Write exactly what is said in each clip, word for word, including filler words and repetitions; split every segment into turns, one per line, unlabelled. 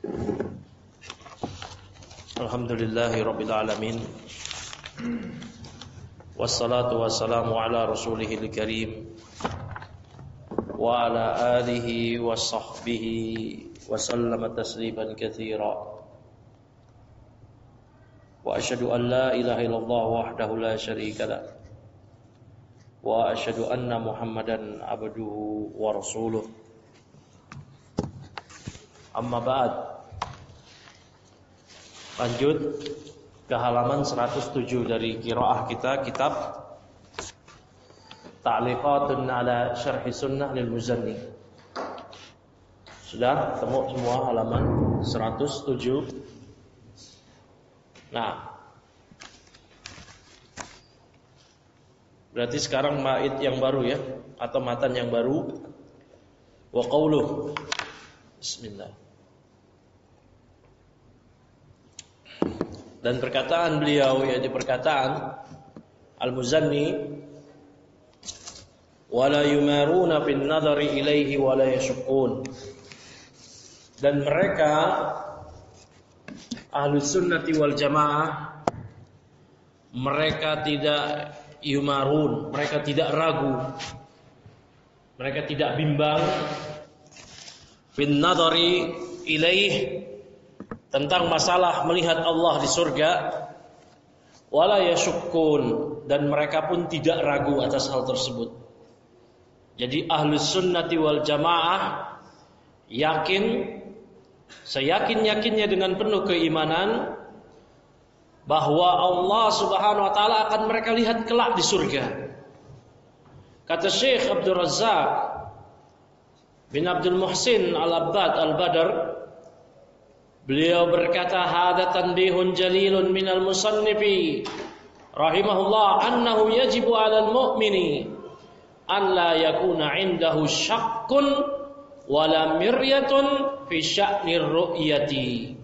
Alhamdulillahi Rabbil Alamin. Wassalatu wassalamu ala rasulihil karim wa ala alihi wa sahbihi wa sallama tasliman katsira. Wa asyhadu an la ilaha illallah wahdahu la syarika lah. Wa asyhadu anna Muhammadan abduhu wa rasuluh. Amma ba'd. Lanjut ke halaman seratus tujuh dari qiraah kita, kitab Ta'liqatun ala Syarhi Sunnah lil Muzanni. Sudah ketemu semua halaman seratus tujuh. Nah, berarti sekarang mait yang baru ya, atau matan yang baru. Wa qauluh. Bismillah. Dan perkataan beliau, yaitu perkataan Al-Muzanni, wala yumaruna fin nadhari ilaihi wala yashuqqun. Dan mereka Ahlus Sunnati wal Jamaah, mereka tidak yumarun, mereka tidak ragu, mereka tidak bimbang fin nadhari ilaihi, tentang masalah melihat Allah di surga, wala yashukkun, dan mereka pun tidak ragu atas hal tersebut. Jadi Ahlus Sunnati wal Jamaah yakin, seyakin-yakinnya dengan penuh keimanan bahwa Allah Subhanahu wa taala akan mereka lihat kelak di surga. Kata Syekh Abdul Razzaq bin Abdul Muhsin Al-Abbad Al-Badr, beliau berkata, hadza tanbihun jalilun minal musannifi rahimahullah annahu yajibu 'alal mu'mini an la yakuna 'indahu syakkun wala miryatun fi sya'nir ru'yati.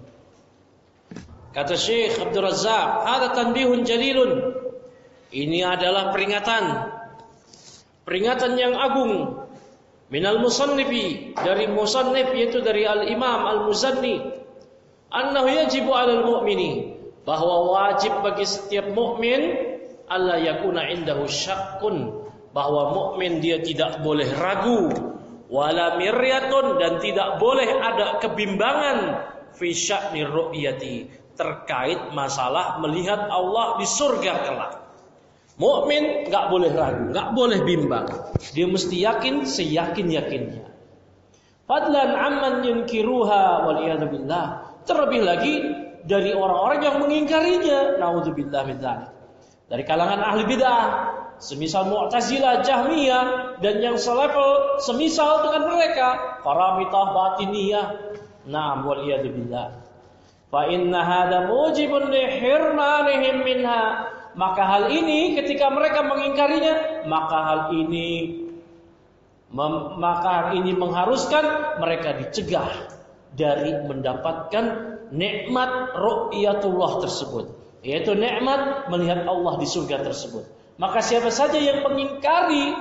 Kata Syekh Abdul Razzaq, hadza tanbihun jalilun, ini adalah peringatan peringatan yang agung minal musannifi, dari musannif, yaitu dari al-Imam Al-Muzanni, annahu yajibu 'alal mu'mini, bahwa wajib bagi setiap mukmin alla yakuna indahu syakkun, bahwa mukmin dia tidak boleh ragu, wala miryatun, dan tidak boleh ada kebimbangan fi sya'nir ru'yati, terkait masalah melihat Allah di surga kelak. Mukmin enggak boleh ragu, enggak boleh bimbang, dia mesti yakin seyakin-yakinnya. Fadlan amman yunkiruha wal iyad billah, terlebih lagi dari orang-orang yang mengingkarinya, naudzubillah min dzalik, dari kalangan ahli bid'ah, semisal Mu'tazilah, Jahmiyah, dan yang selevel semisal dengan mereka, Qaramitah, Batiniyah. Naam wal iyad billah. Fa inna hadza mujibun li hirmanihim minha, maka hal ini ketika mereka mengingkarinya, maka hal ini mem, maka hal ini mengharuskan mereka dicegah dari mendapatkan nikmat ru'yatullah tersebut, yaitu nikmat melihat Allah di surga tersebut. Maka siapa saja yang mengingkari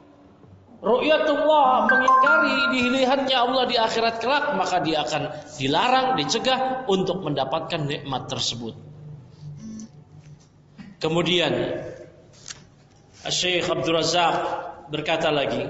ru'yatullah, mengingkari dilihatnya Allah di akhirat kelak, maka dia akan dilarang, dicegah untuk mendapatkan nikmat tersebut. Kemudian Syekh Abdul Razzaq berkata lagi,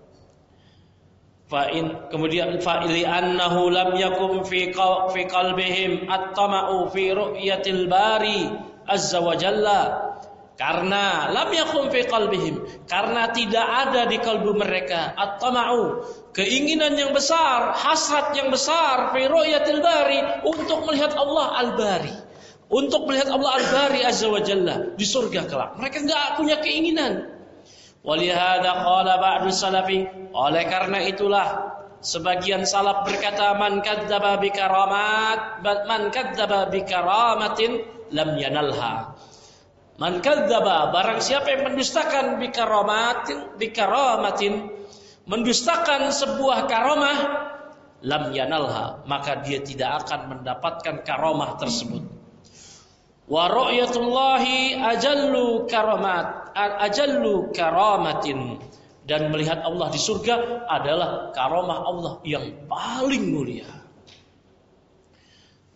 Fa'in, kemudian fa'ili annahu lam yakum fi fi qalbihim at-tama'u fi ru'yatil bari azza wa jalla, karena lam yakum fi qalbihim, karena tidak ada di kalbu mereka at-tama'u, keinginan yang besar, hasrat yang besar, fi ru'yatil bari, untuk melihat Allah al-bari, untuk melihat Allah al-bari azza wa jalla di surga kelak. Mereka enggak punya keinginan. Walihada qala ba'du salafi, oleh karena itulah sebagian salaf berkata, man kadzdzaba bi karamat, man kadzdzaba bi karamatin lam yanalha. Man kadzdzaba, barang siapa yang mendustakan bi karamatin, bi karamatin, mendustakan sebuah karamah, lam yanalha, maka dia tidak akan mendapatkan karamah tersebut. Wa ru'yatullahi ajallu karamat, ajallu karamatin, dan melihat Allah di surga adalah karamah Allah yang paling mulia.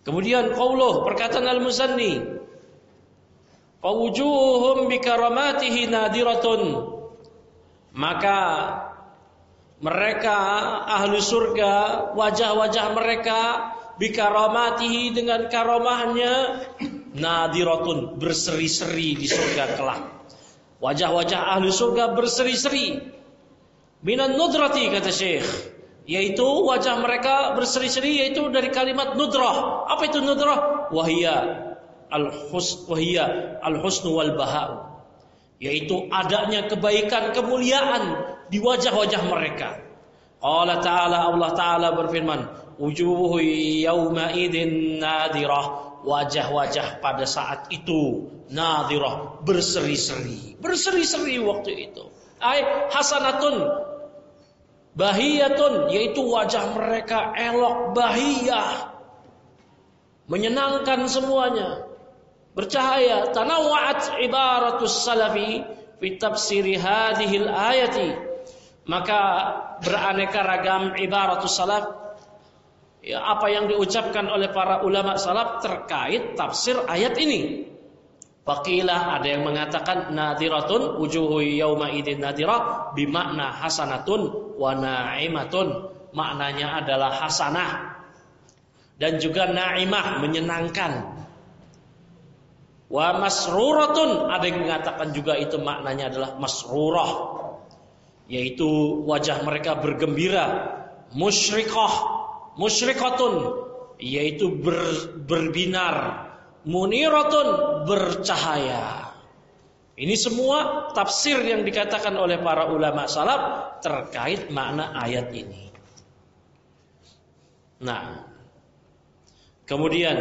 Kemudian qauluh, perkataan Al-Muzanni, fawujuhum bikaramatihi nadiratun, maka mereka ahli surga, wajah-wajah mereka bikaramatihi, dengan karamahnya, nadiratun, berseri-seri di surga kelak. Wajah-wajah ahli surga berseri-seri. Minan nudrati, kata Syekh, yaitu wajah mereka berseri-seri, yaitu dari kalimat nudrah. Apa itu nudrah? Wahia al-hus wahia al-husnu wal baha'u, yaitu adanya kebaikan, kemuliaan di wajah-wajah mereka. Allah Ta'ala, Allah Ta'ala berfirman, wujuhu yawma idin nadirah, wajah-wajah pada saat itu nadirah, berseri-seri, berseri-seri waktu itu. Ay hasanatun bahiyatun, yaitu wajah mereka elok, bahiyah, menyenangkan semuanya, bercahaya. Tanawwa'at ibaratus salafi fi tafsiri hadhil ayati, maka beraneka ragam ibaratus salaf, ya, apa yang diucapkan oleh para ulama salaf terkait tafsir ayat ini. Faqilah, ada yang mengatakan nadiratun, wujuhu yauma idin nadirah, bimakna hasanatun wa na'imatun, maknanya adalah hasanah dan juga na'imah, menyenangkan. Wa masruratun, ada yang mengatakan juga itu maknanya adalah masrurah, yaitu wajah mereka bergembira. Musyrikah, musyrikatun, yaitu ber, berbinar. Muniratun, bercahaya. Ini semua tafsir yang dikatakan oleh para ulama salaf terkait makna ayat ini. Nah, kemudian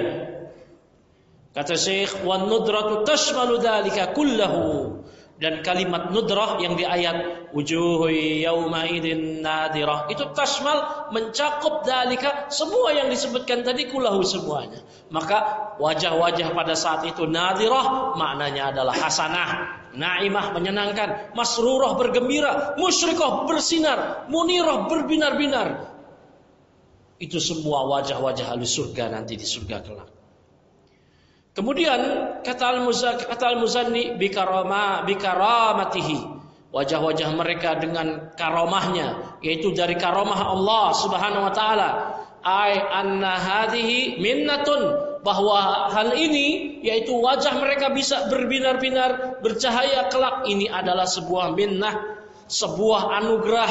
kata Syekh, wan nudratu tashmalu dzalika kullahu, dan kalimat nudrah yang di ayat wujuhu yauma idin nadirah itu tashmal, mencakup dzalika, semua yang disebutkan tadi, kullahu, semuanya. Maka wajah-wajah pada saat itu nadirah maknanya adalah hasanah, naimah, menyenangkan, masrurah, bergembira, musyrikah, bersinar, munirah, berbinar-binar. Itu semua wajah-wajah ahli surga nanti di surga kelak. Kemudian kata Al-Muzanni, bikarama bikaramatihi, wajah-wajah mereka dengan karamahnya, yaitu dari karamah Allah Subhanahu wa taala. Ai anna hadhihi minnatun, bahwa hal ini, yaitu wajah mereka bisa berbinar-binar, bercahaya kelak, ini adalah sebuah minnah, sebuah anugerah.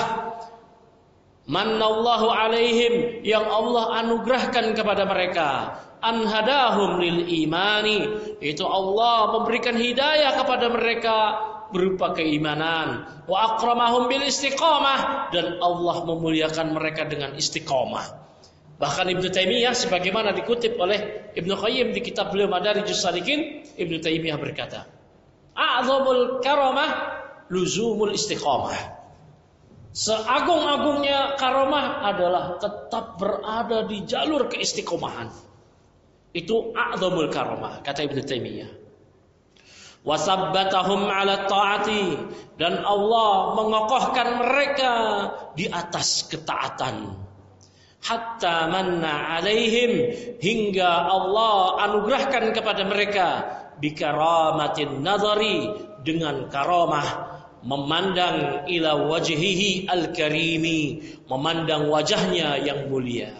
Mannallahu alaihim, yang Allah anugerahkan kepada mereka. Anhadahum lil imani, itu Allah memberikan hidayah kepada mereka berupa keimanan. Wa akramahum bil istiqamah, dan Allah memuliakan mereka dengan istiqamah. Bahkan Ibnu Taimiyah, sebagaimana dikutip oleh Ibnu Qayyim di kitab beliau Madarijus Salikin, Ibnu Taimiyah berkata, a'zamul karamah luzumul istiqamah. Seagung-agungnya karamah adalah tetap berada di jalur keistiqomahan. Itu a'zamul karamah, kata Ibnu Taimiyah. Wasabbatahum 'ala ta'ati, dan Allah mengokohkan mereka di atas ketaatan. Hatta manna 'alaihim, hingga Allah anugerahkan kepada mereka bikaramatin nadhari, dengan karamah memandang ila wajhihi al-karimi, memandang wajahnya yang mulia.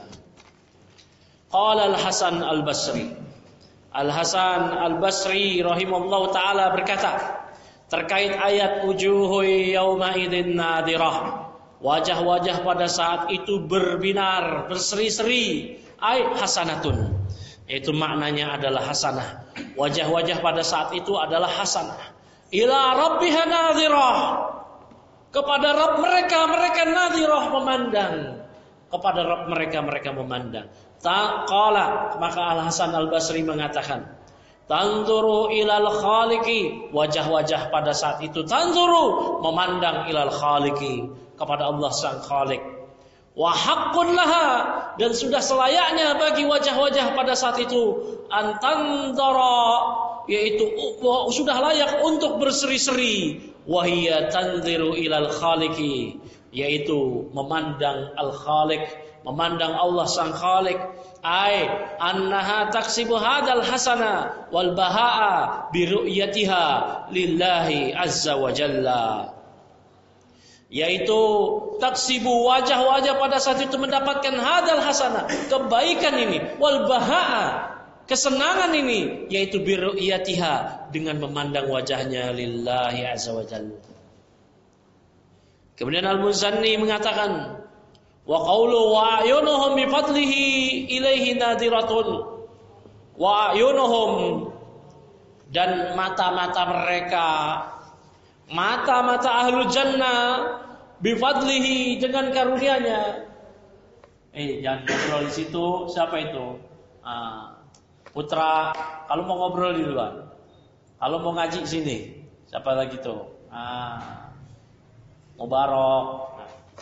Qala Al-Hasan Al-Basri, Al-Hasan Al-Basri rahimahullah ta'ala berkata terkait ayat wujuhu yawma idin nadirah, wajah-wajah pada saat itu berbinar, berseri-seri, ay hasanatun, itu maknanya adalah hasanah. Wajah-wajah pada saat itu adalah hasanah. Ila rabbiha nadirah, kepada Rabb mereka, mereka nadirah, memandang. Kepada Rabb mereka, mereka memandang. Taqala, maka Al-Hasan Al-Basri mengatakan, tanzuru ilal khaliqi, wajah-wajah pada saat itu tanzuru, memandang ilal khaliqi, kepada Allah sang khaliq. Wa haqqun laha, dan sudah selayaknya bagi wajah-wajah pada saat itu antandara, yaitu sudah layak untuk berseri-seri. Wa hiya tanziru ilal khaliqi, yaitu memandang al-khaliq, memandang Allah sang Khalik, ai annaha taksibu hadal hasana wal bahaa bi ru'yatiha lillahi azza wa jalla. Yaitu taksibu, wajah-wajah pada saat itu mendapatkan hadal hasanah, kebaikan ini, wal bahaa, kesenangan ini, yaitu bi ru'yatiha, dengan memandang wajahnya lillahi azza wa jalla. Kemudian Al-Muzanni mengatakan, wa qawlu wa ayunuhum bi fadlihi ilaihi nadiratun, wa ayunuhum, dan mata-mata mereka, mata-mata ahlul jannah, bi fadlihi, dengan karunia-Nya. Eh, jangan ngobrol di situ. Siapa itu? Ah, putra. Kalau mau ngobrol di luar. Kalau mau ngaji sini. Siapa lagi tuh? Ah, Mubarak.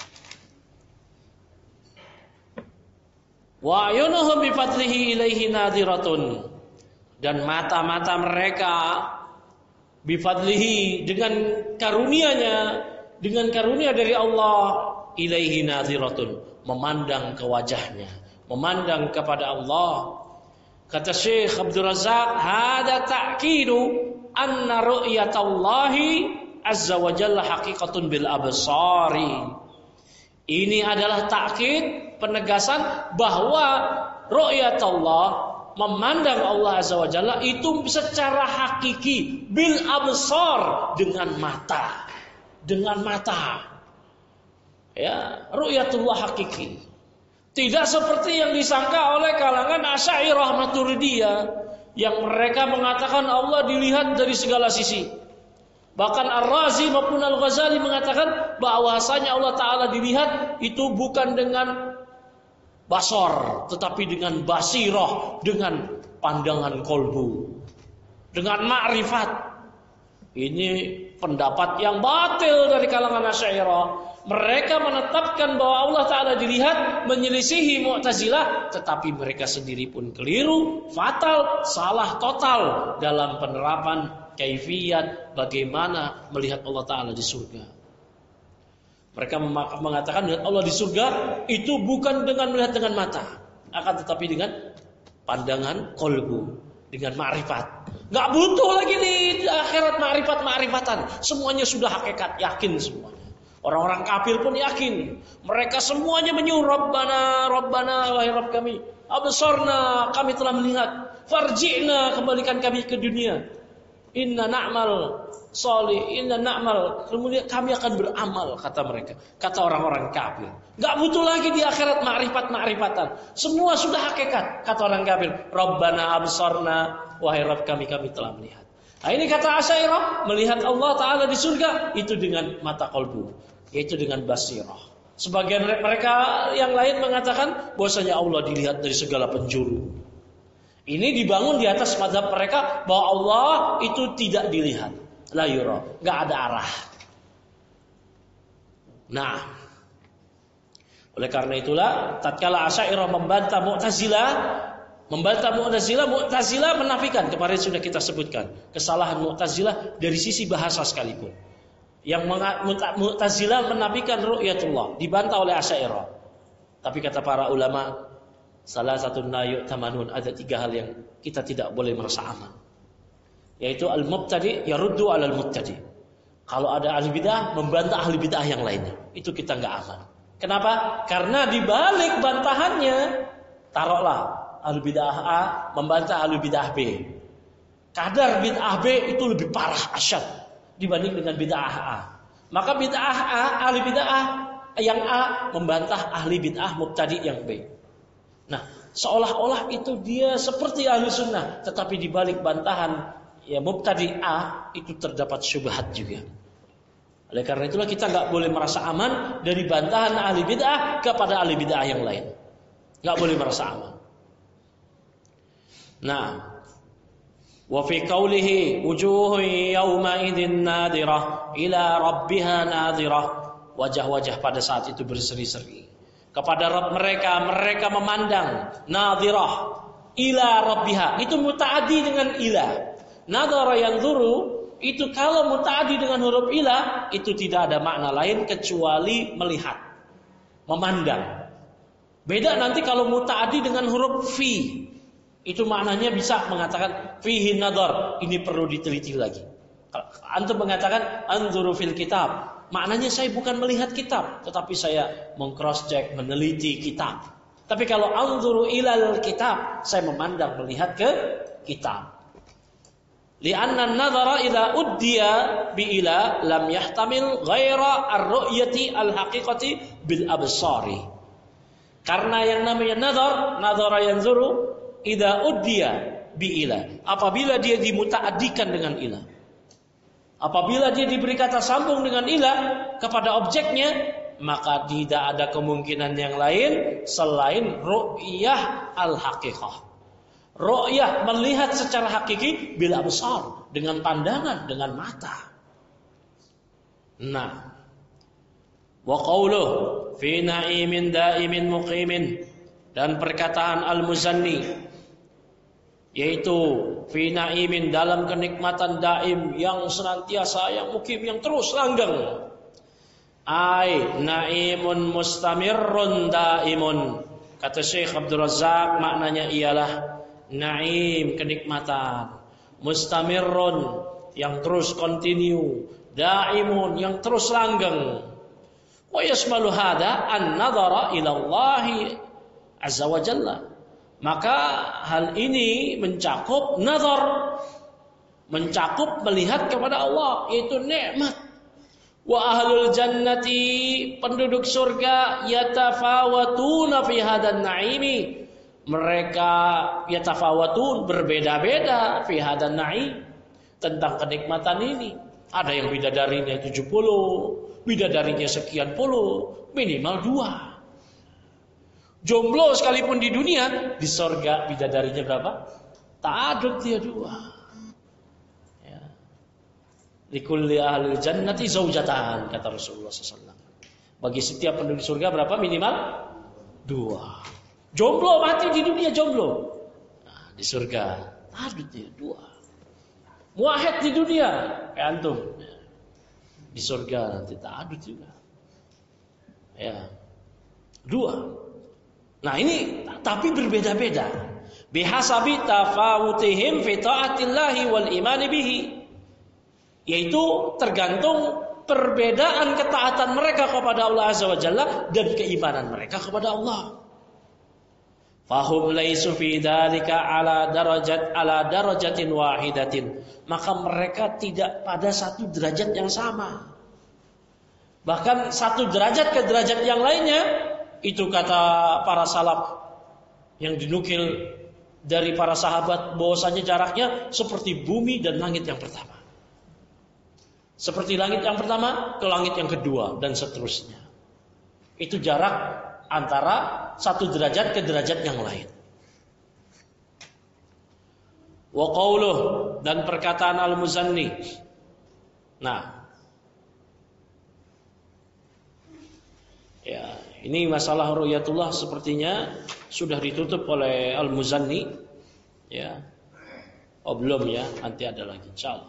Wa ayunuhum bi fadlihi ilaihi nadiratun, dan mata-mata mereka bi fadlihi, dengan karunia-Nya, dengan karunia dari Allah, ilaihi nadiratun, memandang ke wajahnya, memandang kepada Allah. Kata Syekh Abdul Razak, hada ta'kidu anna ru'yatallahi azza wa jalla haqiqatun bil absari. Ini adalah takkid, penegasan bahwa ru'yatullah, memandang Allah azza wa jalla, itu secara hakiki, bil absar, dengan mata, dengan mata. Ya, ru'yatullah hakiki. Tidak seperti yang disangka oleh kalangan Asy'ariyah Maturidiyah, yang mereka mengatakan Allah dilihat dari segala sisi. Bahkan Ar-Razi maupun Al-Ghazali mengatakan bahwasanya Allah Ta'ala dilihat itu bukan dengan basar, tetapi dengan basirah, dengan pandangan kolbu, dengan ma'rifat. Ini pendapat yang batil dari kalangan Asy'ariyah. Mereka menetapkan bahwa Allah Ta'ala dilihat, menyelisihi Mu'tazilah, tetapi mereka sendiri pun keliru, fatal, salah total dalam penerapan kaifiyat bagaimana melihat Allah Ta'ala di surga. Mereka mengatakan melihat Allah di surga itu bukan dengan melihat dengan mata, akan tetapi dengan pandangan kolbu, dengan ma'rifat. Gak butuh lagi di akhirat ma'rifat-ma'rifatan, semuanya sudah hakikat, yakin semuanya. Orang-orang kafir pun yakin. Mereka semuanya menyuruh Rabbana, Rabbana, wahai Rabb kami, absarna, kami telah melihat, farji'na, kembalikan kami ke dunia, inna na'mal solih, inna na'mal, kemudian kami akan beramal, kata mereka, kata orang-orang kafir. Gak butuh lagi di akhirat ma'rifat-ma'rifatan, semua sudah hakikat, kata orang kafir. Rabbana absarna, wahai Rabb kami, kami telah melihat. Nah, ini kata Asy'ariyah, melihat Allah Ta'ala di surga itu dengan mata kolbu, yaitu dengan basirah. Sebagian mereka yang lain mengatakan bahwasanya Allah dilihat dari segala penjuru. Ini dibangun di atas mazhab mereka bahwa Allah itu tidak dilihat, la yura, enggak ada arah. Nah, oleh karena itulah tatkala Asy'ariyah membantah Mu'tazilah, membantah Mu'tazilah, Mu'tazilah menafikan, kemarin sudah kita sebutkan kesalahan Mu'tazilah dari sisi bahasa sekalipun. Yang Mu'tazilah menafikan ru'yatullah, dibantah oleh Asy'ariyah. Tapi kata para ulama, salah satu nayu tamanun, ada tiga hal yang kita tidak boleh merasa aman, yaitu al-mubtadi yaruddu alal mubtadi. Kalau ada ahli bid'ah membantah ahli bid'ah yang lainnya, itu kita nggak aman. Kenapa? Karena di balik bantahannya, taruhlah ahli bid'ah A membantah ahli bid'ah B, kadar bid'ah B itu lebih parah, asyad dibanding dengan bid'ah A. Maka bid'ah A, ahli bid'ah yang A membantah ahli bid'ah mubtadi yang B. Nah, seolah-olah itu dia seperti ahli sunnah, tetapi di balik bantahan ya mubtadi A itu terdapat syubhat juga. Oleh karena itulah kita nggak boleh merasa aman dari bantahan ahli bid'ah kepada ahli bid'ah yang lain. Nggak boleh merasa aman. Nah, wa fi qawlihi wujuhun yawma idzin nadirah ila rabbiha nadirah, wajah-wajah pada saat itu berseri-seri kepada Rabb mereka, mereka memandang, nadirah ila rabbiha, itu mutaaddi dengan ila. Nadara yanzuru itu kalau mutaaddi dengan huruf ila itu tidak ada makna lain kecuali melihat, memandang. Beda nanti kalau muta'addi dengan huruf fi. Itu maknanya bisa mengatakan fihi nadhar, ini perlu diteliti lagi. Antum mengatakan anzuru fil kitab, maknanya saya bukan melihat kitab, tetapi saya meng-cross check, meneliti kitab. Tapi kalau anzuru ilal kitab, saya memandang, melihat ke kitab. Li'anna an-nadhara idza uddiya bi ila lam yahtamil ghaira ar-ru'yati al-haqiqati bil absari. Karena yang namanya nadhar, nadhara yanzuru idza uddiya bi ila. Apabila dia dimuta'addikan dengan ila. Apabila dia diberi kata sambung dengan ila kepada objeknya, maka tidak ada kemungkinan yang lain selain ru'yah al-haqiqah. Ru'yah melihat secara hakiki bil absar, dengan pandangan, dengan mata. Nah, wa qawluh fi na'imin da'imin muqimin, dan perkataan Al-Muzanni yaitu fi na'imin, dalam kenikmatan daim yang senantiasa, yang mukim, yang terus langgeng. Ai na'imun mustamirrun daimun. Kata Syekh Abdul Razzaq, maknanya ialah na'im, kenikmatan, mustamirrun, yang terus continue, daimun, yang terus langgeng. Wa yasmalu hada an-nadhara ila Allah azza wa jalla. Maka hal ini mencakup nazar, mencakup melihat kepada Allah, yaitu nikmat. Wa ahlul jannati, penduduk surga, yatafawatuna fi hadan na'imi, mereka yatafawatun, berbeda-beda fi hadan na'im, tentang kenikmatan ini. Ada yang bidadarinya tujuh puluh, bidadarinya sekian puluh, minimal dua. Jomblo sekalipun di dunia, di surga bidadarinya berapa? Ta'adud dia dua. Ya. Likulli ahlil jannati zaujatan, kata Rasulullah shallallahu alaihi wasallam. Bagi setiap penduduk surga berapa minimal? Dua. Jomblo mati di dunia jomblo. Nah, di surga ta'adud dia dua. Muahid di dunia, kayak antum. Di surga nanti ta'adud juga. Ya. Dua. Nah ini tapi berbeda-beda. Bihasabi tafawutihim fi ta'atillahi wal imani bihi. Yaitu tergantung perbedaan ketaatan mereka kepada Allah Azza wa Jalla dan keimanan mereka kepada Allah. Fahum laisu fi dzalika ala darajat ala darajatin wahidatin. Maka mereka tidak pada satu derajat yang sama. Bahkan satu derajat ke derajat yang lainnya. Itu kata para salaf yang dinukil dari para sahabat, bahwasanya jaraknya seperti bumi dan langit yang pertama. Seperti langit yang pertama ke langit yang kedua dan seterusnya. Itu jarak antara satu derajat ke derajat yang lain. Wa qauluh, dan perkataan Al-Muzanni. Nah, ya, ini masalah ru'yatullah sepertinya sudah ditutup oleh Al-Muzanni. Ya. Oh belum ya, nanti ada lagi insyaallah.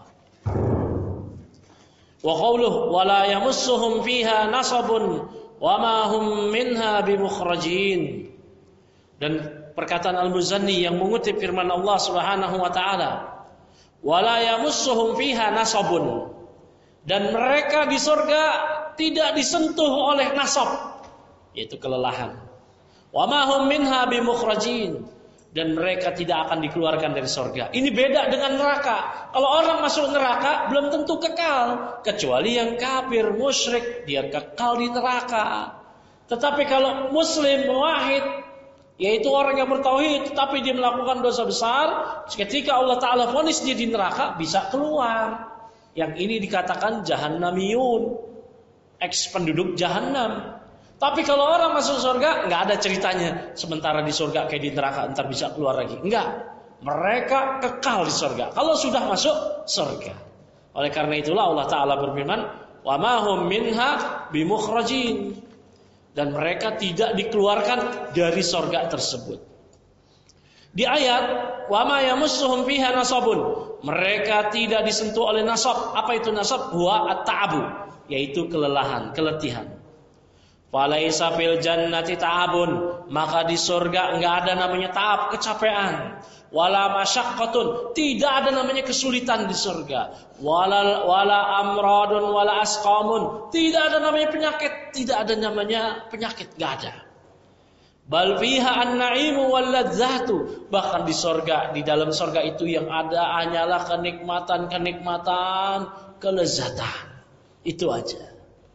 Wa qauluhu wa la yamassuhum fiha nasabun wa ma hum minha bimukhrajin. Dan perkataan Al-Muzanni yang mengutip firman Allah Subhanahu wa taala, wa la yamassuhum fiha nasabun. Dan mereka di surga tidak disentuh oleh nasab, yaitu kelelahan. Wa ma hum minha bimukhrajin, dan mereka tidak akan dikeluarkan dari surga. Ini beda dengan neraka. Kalau orang masuk neraka belum tentu kekal, kecuali yang kafir, musyrik, dia kekal di neraka. Tetapi kalau muslim, muwahhid, yaitu orang yang bertauhid tetapi dia melakukan dosa besar, ketika Allah Taala vonis dia di neraka, bisa keluar. Yang ini dikatakan jahannamiyun, ex penduduk jahannam. Tapi kalau orang masuk surga, nggak ada ceritanya sementara di surga kayak di neraka ntar bisa keluar lagi. Enggak, mereka kekal di surga kalau sudah masuk surga. Oleh karena itulah Allah Taala berfirman, wa ma hum minha bimukhrajin, dan mereka tidak dikeluarkan dari surga tersebut. Di ayat wa ma yamassuhum fiha nasabun, mereka tidak disentuh oleh nasab. Apa itu nasab? Huwa at-ta'abu, yaitu kelelahan, keletihan. Falaisa fil jannati ta'abun, maka di surga enggak ada namanya tahap kecapean. Wala masyaqqatun, tidak ada namanya kesulitan di surga. Wala wala amradun wala asqamun, tidak ada namanya penyakit, tidak ada namanya penyakit, enggak ada. Bal fiha an-na'imu wal ladzatu, bahkan di surga, di dalam surga itu yang ada hanyalah kenikmatan-kenikmatan, kelezatan. Itu aja.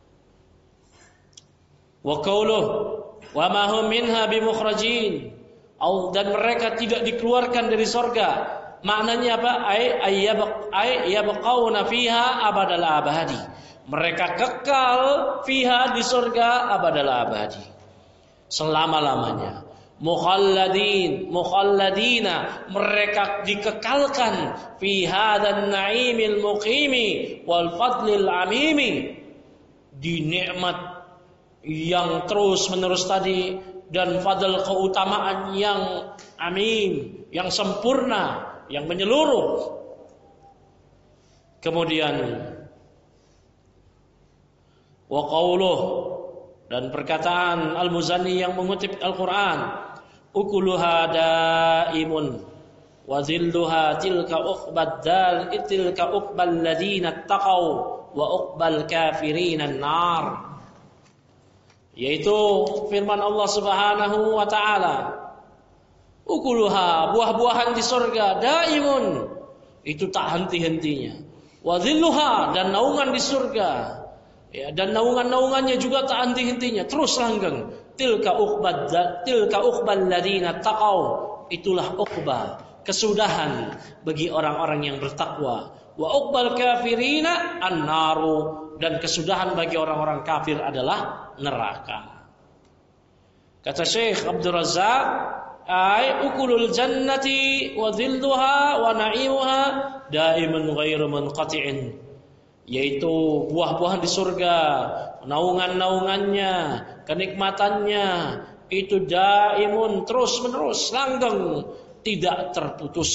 Wa qauluhu wa ma hum minha bimukhrajin, dan mereka tidak dikeluarkan dari surga. Maknanya apa? Ay yabqauna fiha abadal abadi. Mereka kekal fiha di surga abadal abadi, selama-lamanya. Mukhalladin, mukhalladina, mereka dikekalkan fi hadzal na'imil muqimi wal fadlil amimi, di nikmat yang terus-menerus tadi dan fadl keutamaan yang amim, yang sempurna, yang menyeluruh. Kemudian wa qauluh, dan perkataan Al-Muzanni yang mengutip Al-Quran, ukuluha daimun wa zilluha tilka uqbad dal tilka uqbal ladina taqaw wa uqbal kafirin an-nar. Yaitu firman Allah Subhanahu wa taala, ukuluha, buah-buahan di surga, daimun, itu tak henti-hentinya. Wa dhilluha, dan naungan di surga, ya, dan naungan-naungannya juga tak henti-hentinya, terus langgeng. Tilka uqbad tilka uqbal ladina taqaw, itulah uqba, kesudahan bagi orang-orang yang bertakwa. Wa uqbal kafirina an-naru, dan kesudahan bagi orang-orang kafir adalah neraka. Kata Syekh Abdul Razzaq, ay ukulul jannati wa dhilluha wa na'imuha daiman ghairu munqati'in, yaitu buah-buahan di surga, naungan-naungannya, kenikmatannya itu daimun, terus-menerus, langgeng, tidak terputus.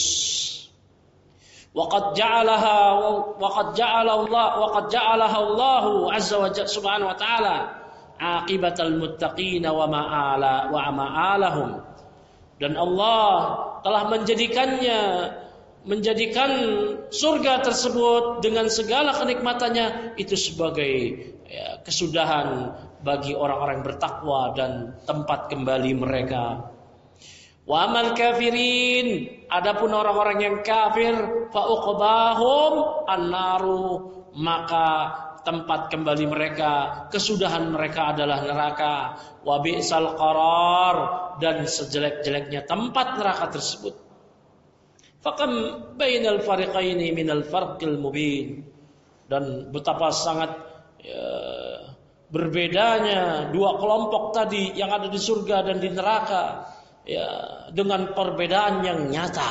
Waqad ja'alaha waqad ja'ala Allah waqad ja'alaha Allah azza wa jalla subhanahu wa ta'ala aqibatal muttaqin wa ma'ala wa ma'alahum, dan Allah telah menjadikannya menjadikan surga tersebut dengan segala kenikmatannya itu sebagai, ya, kesudahan bagi orang-orang bertakwa dan tempat kembali mereka. Wa amal kafirin, adapun orang-orang yang kafir, fa uqbahum an-naru, maka tempat kembali mereka, kesudahan mereka adalah neraka. Wa bi'sal qarar, dan sejelek-jeleknya tempat neraka tersebut. Faqam bainal fariqaini minal farqil mubin, dan betapa sangat, ya, berbedanya dua kelompok tadi yang ada di surga dan di neraka, ya, dengan perbedaan yang nyata.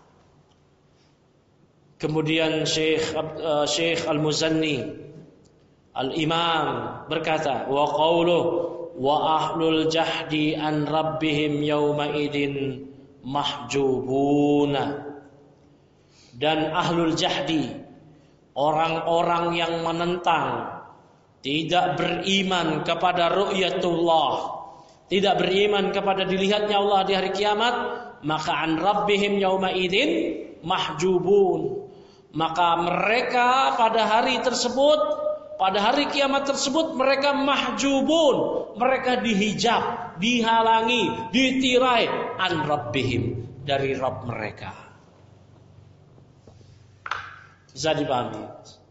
Kemudian Syekh uh, Syekh Al-Muzanni Al-Imam berkata, wa qauluh wa ahlul jahdi an rabbihim yawma idin mahjubuna, dan ahlul jahdi, orang-orang yang menentang, tidak beriman kepada ru'yatullah, tidak beriman kepada dilihatnya Allah di hari kiamat, maka an rabbihim yauma idzin mahjubun, maka mereka pada hari tersebut, pada hari kiamat tersebut, mereka mahjubun, mereka dihijab, dihalangi, ditirai an rabbihim, dari Rabb mereka. Bisa dipahami?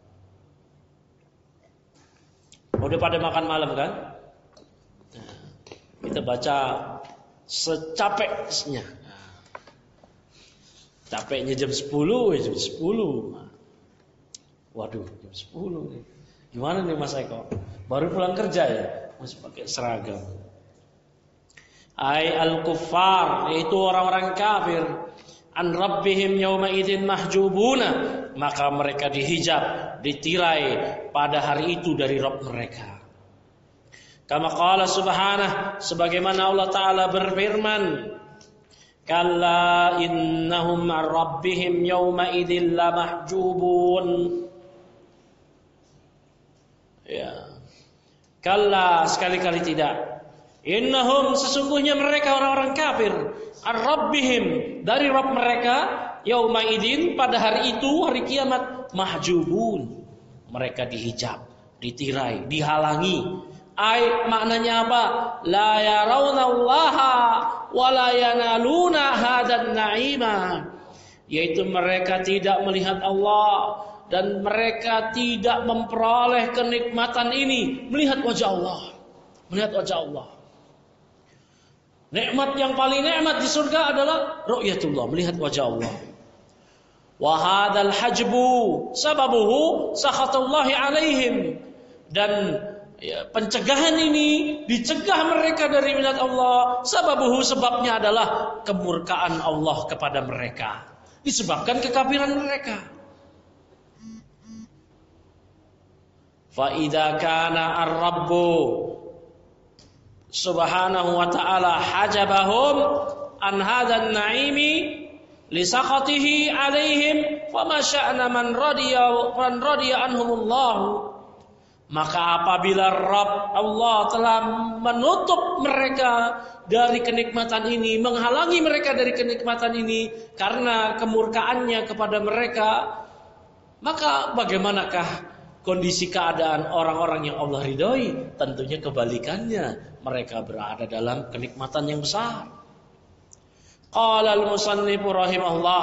Udah pada makan malam kan? Kita baca secapeknya. Capeknya jam sepuluh, jam sepuluh. Waduh, jam sepuluh. Gimana nih Mas Eko? Baru pulang kerja ya? Masih pakai seragam. Ai al-kuffar, yaitu orang-orang kafir, an rabbihim yauma idzin mahjubuna, maka mereka dihijab, ditirai pada hari itu dari Rabb mereka. Kama qala subhanahu, sebagaimana Allah Ta'ala berfirman, kalla innahum an rabbihim yawma idzin lamahjubun. Ya. Kalla, sekali-kali tidak. Innahum sesungguhnya mereka orang-orang kafir ar-rabbihim dari Rabb mereka yauma idin pada hari itu hari kiamat mahjubun mereka dihijab, ditirai, dihalangi. Ai maknanya apa? La yarawnallaha wa la yanaluna hadan na'ima. Yaitu mereka tidak melihat Allah dan mereka tidak memperoleh kenikmatan ini, melihat wajah Allah. Melihat wajah Allah. Nikmat yang paling nikmat di surga adalah ru'yatullah, melihat wajah Allah. Wa hadzal hajbu sababuhu sakhatullahi alaihim. Dan ya, pencegahan ini dicegah mereka dari melihat Allah. Sababuhu sebabnya adalah kemurkaan Allah kepada mereka. Disebabkan kekafiran mereka. Fa idza kana ar-rabbu subhanahu wa ta'ala hajabahum an hadzal na'imi li saqatihi alaihim fama sya'na man radiya man radiya anhumullah. Maka apabila Rabb Allah telah menutup mereka dari kenikmatan ini, menghalangi mereka dari kenikmatan ini karena kemurkaannya kepada mereka, maka bagaimanakah kondisi keadaan orang-orang yang Allah ridhoi? Tentunya kebalikannya, mereka berada dalam kenikmatan yang besar. Qala al-musannif rahimahullah,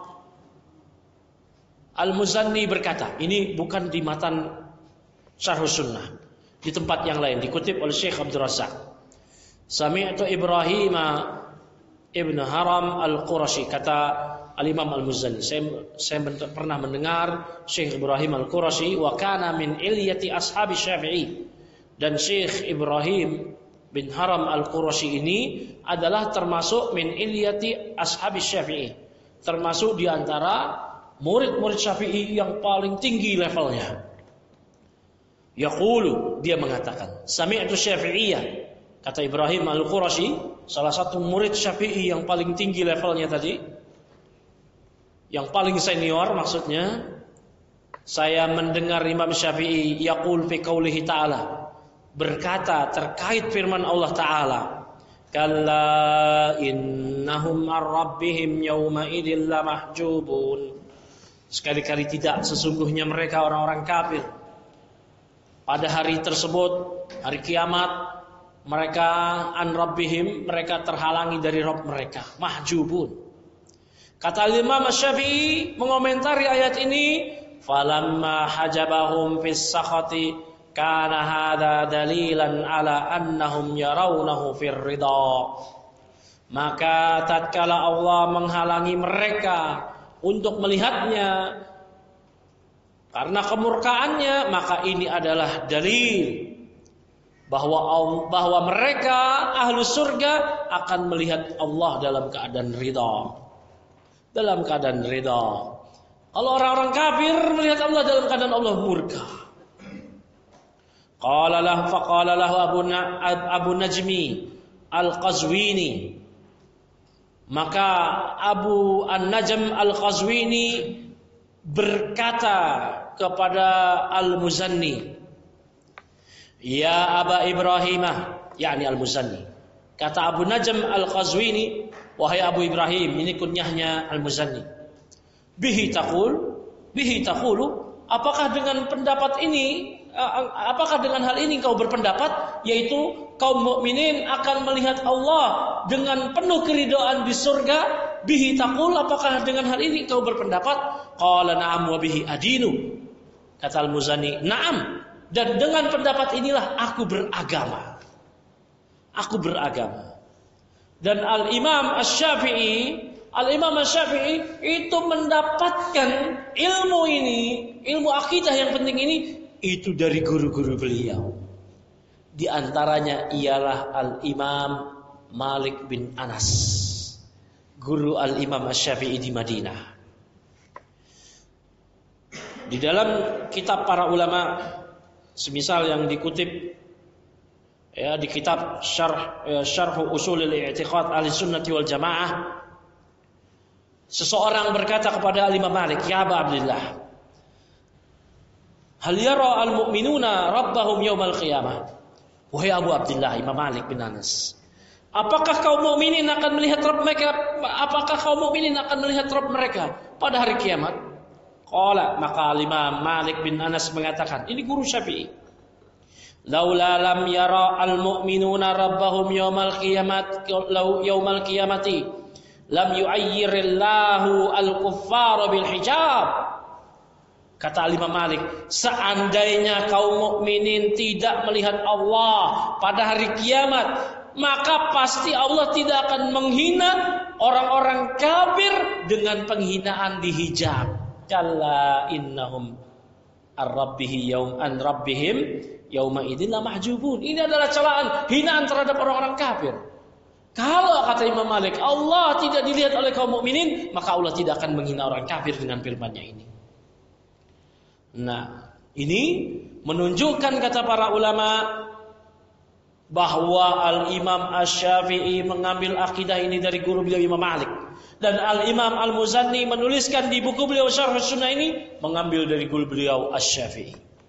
Al-Muzanni berkata, ini bukan di matan Syarh Sunnah, di tempat yang lain dikutip oleh Syekh Abdul Razak. Sami'tu Ibrahim ibn Haram al-Qurashi, kata Al-Imam Al-Muzanni, saya, saya pernah mendengar Syekh Ibrahim Al-Qurashi, wa kana min ilyati ashabi Syafi'i, dan Syekh Ibrahim bin Haram Al-Qurashi ini adalah termasuk min ilyati ashabi Syafi'i, termasuk di antara murid-murid Syafi'i yang paling tinggi levelnya. Yaqulu, dia mengatakan, sami'tu Syafi'iyah, kata Ibrahim Al-Qurashi, salah satu murid Syafi'i yang paling tinggi levelnya tadi, yang paling senior maksudnya, saya mendengar Imam Syafi'i yaqul fi qaulihi ta'ala, berkata terkait firman Allah Ta'ala, kalla innahum ar-rabbihim yawma idil lamahjubun. Sekali-kali tidak, sesungguhnya mereka orang-orang kafir pada hari tersebut, hari kiamat, mereka an rabbihim, mereka terhalangi dari Rabb mereka, mahjubun. Kata Imam Syafi'i mengomentari ayat ini, falamma hajabahum fis sakhati kana hadza dalilan ala annahum yarawnahu fir ridha. Maka tatkala Allah menghalangi mereka untuk melihatnya karena kemurkaannya, maka ini adalah dalil bahwa bahwa mereka ahlu surga akan melihat Allah dalam keadaan ridha. Dalam keadaan ridha. Kalau orang-orang kafir melihat Allah dalam keadaan Allah murka. Qala lahu faqala lahu Abu, Abu Najmi Al-Qazwini. Maka Abu An-Najm Al-Qazwini berkata kepada Al-Muzanni, ya Aba Ibrahimah, yakni Al-Muzanni. Kata Abu Najm Al-Qazwini, wahai Abu Ibrahim, ini kunyahnya Al-Muzanni. Bihi taqul, bihi taqulu, apakah dengan pendapat ini, apakah dengan hal ini kau berpendapat, yaitu kaum mukminin akan melihat Allah dengan penuh keridhaan di surga? Bihi taqul, apakah dengan hal ini kau berpendapat? Qala na'am wa bihi adinu. Kata Al-Muzanni, na'am, dan dengan pendapat inilah aku beragama. Aku beragama. Dan Al-Imam Asy-Syafi'i, Al-Imam Asy-Syafi'i itu mendapatkan ilmu ini, ilmu akidah yang penting ini, itu dari guru-guru beliau. Di antaranya ialah Al-Imam Malik bin Anas, guru Al-Imam Asy-Syafi'i di Madinah. Di dalam kitab para ulama, semisal yang dikutip ya di kitab Syarh ya, Syarh Ushulil I'tiqad Ahlussunnah wal Jamaah, seseorang berkata kepada Al-Imam Malik, ya Aba Abdillah, hal yara al-mu'minuna rabbahum yaumal qiyamah? Wahai Abu Abdullah Imam Malik bin Anas, apakah kaum mukminin akan melihat Rabb mereka? Apakah kaum mukminin akan melihat Rabb mereka pada hari kiamat? Qala, maka Imam Malik bin Anas mengatakan, ini guru Syafi'i. Laula lam yara al-mu'minuna rabbahum yaumal qiyamat yaumal qiyamati lam yu'ayyirillahu al-kuffara bil hijab. Kata Imam Malik, seandainya kaum mukminin tidak melihat Allah pada hari kiamat, maka pasti Allah tidak akan menghina orang-orang kafir dengan penghinaan di hijab. Kalla innahum ar-rabbihi yaum an rabbihim yauma idzin la mahjubun. Ini adalah celaan, hinaan terhadap orang-orang kafir. Kalau kata Imam Malik, Allah tidak dilihat oleh kaum mukminin, maka Allah tidak akan menghina orang kafir dengan firman-Nya ini. Nah, ini menunjukkan kata para ulama bahwa Al-Imam Asy-Syafi'i mengambil akidah ini dari guru beliau Imam Malik, dan Al-Imam Al-Muzanni menuliskan di buku beliau Syarh Sunnah ini mengambil dari guru beliau Asy-Syafi'i.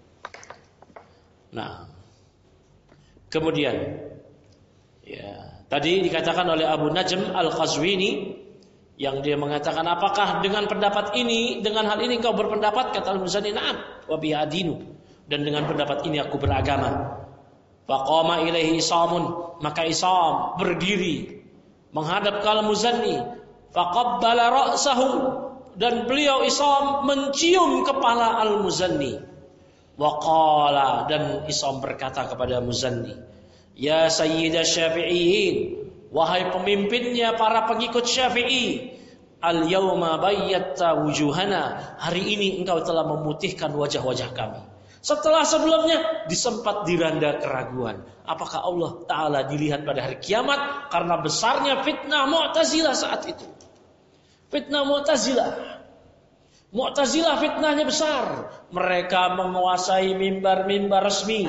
Nah, kemudian ya, tadi dikatakan oleh Abu Najm Al-Qazwini yang dia mengatakan, apakah dengan pendapat ini, dengan hal ini kau berpendapat? Kata Al-Muzanni, na'am wa bihi adinu, dan dengan pendapat ini aku beragama. Faqama ilaihi Isamun, maka Isam berdiri menghadap ke Al-Muzanni, faqabbala ra'sahu, dan beliau Isam mencium kepala Al-Muzanni. Wa qala, dan Isam berkata kepada Muzanni, ya sayyidah Syafi'iyyin, wahai pemimpinnya para pengikut Syafi'i, al-yawma bayyatta wujuhana, hari ini engkau telah memutihkan wajah-wajah kami. Setelah sebelumnya disempat diranda keraguan, apakah Allah Ta'ala dilihat pada hari kiamat karena besarnya fitnah Mu'tazilah saat itu. Fitnah Mu'tazilah. Mu'tazilah fitnahnya besar. Mereka menguasai mimbar-mimbar resmi.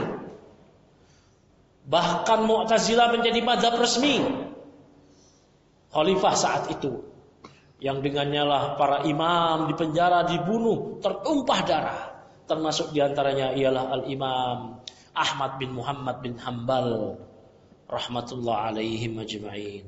Bahkan Mu'tazilah menjadi mazhab resmi khalifah saat itu, yang dengannya lah para imam dipenjara, dibunuh, tertumpah darah. Termasuk diantaranya ialah Al-Imam Ahmad bin Muhammad bin Hanbal rahmatullah alaihim ajma'in.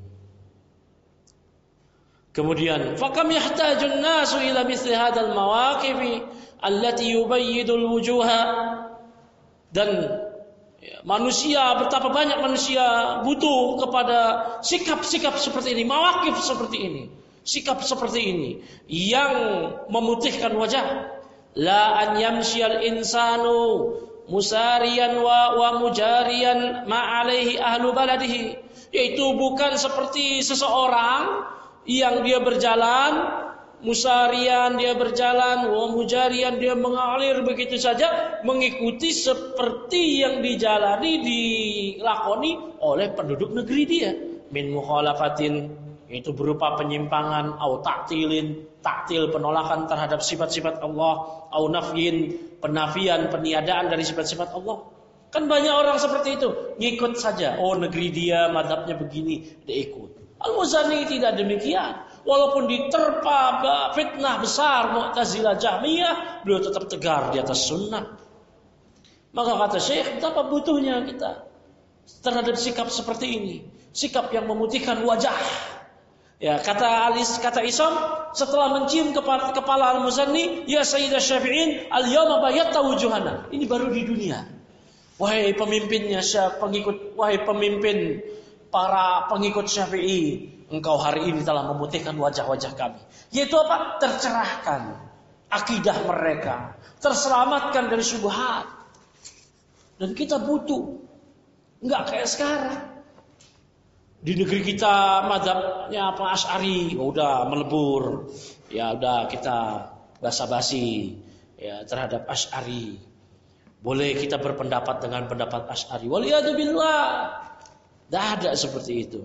Kemudian, fakam yahtajun nasu ila mithli hadzal mawaqifi allati yubayyidul wujuha, dan ya, manusia, betapa banyak manusia butuh kepada sikap-sikap seperti ini, mawaqif seperti ini, sikap seperti ini yang memutihkan wajah. La an yamshiyal insanu musariyan wa, wa mujariyan ma alaihi ahlu baladihi, yaitu bukan seperti seseorang yang dia berjalan musarian, dia berjalan, wa mujarian, dia mengalir begitu saja, mengikuti seperti yang dijalani, dilakoni oleh penduduk negeri dia. Min mukhalafatin, itu berupa penyimpangan, au ta'tilin, ta'til, penolakan terhadap sifat-sifat Allah, au nafyin, penafian, peniadaan dari sifat-sifat Allah. Kan banyak orang seperti itu, ngikut saja. Oh, negeri dia mazhabnya begini, dia ikut. Al-Muzanni tidak demikian. Walaupun diterpa fitnah besar Mu'tazilah Jahmiyah, beliau tetap tegar di atas sunnah. Maka kata Syekh, betapa butuhnya kita terhadap sikap seperti ini, sikap yang memutihkan wajah. Ya, kata Alis, kata Isam, setelah mencium kepala, kepala Al-Muzanni, ya sayyidah Syafi'in, al-yawma bayyatta wujuhana. Ini baru di dunia. Wahai pemimpinnya, pengikut, wahai pemimpin para pengikut Syafi'i, engkau hari ini telah memutihkan wajah-wajah kami. Yaitu apa? Tercerahkan akidah mereka, terselamatkan dari syubhat. Dan kita butuh, enggak kayak sekarang. Di negeri kita mazhabnya apa, Asy'ari, oh, udah melebur. Ya udah kita basa-basi ya terhadap Asy'ari. Boleh kita berpendapat dengan pendapat Asy'ari. Waliyadu billah. Tidak ada seperti itu.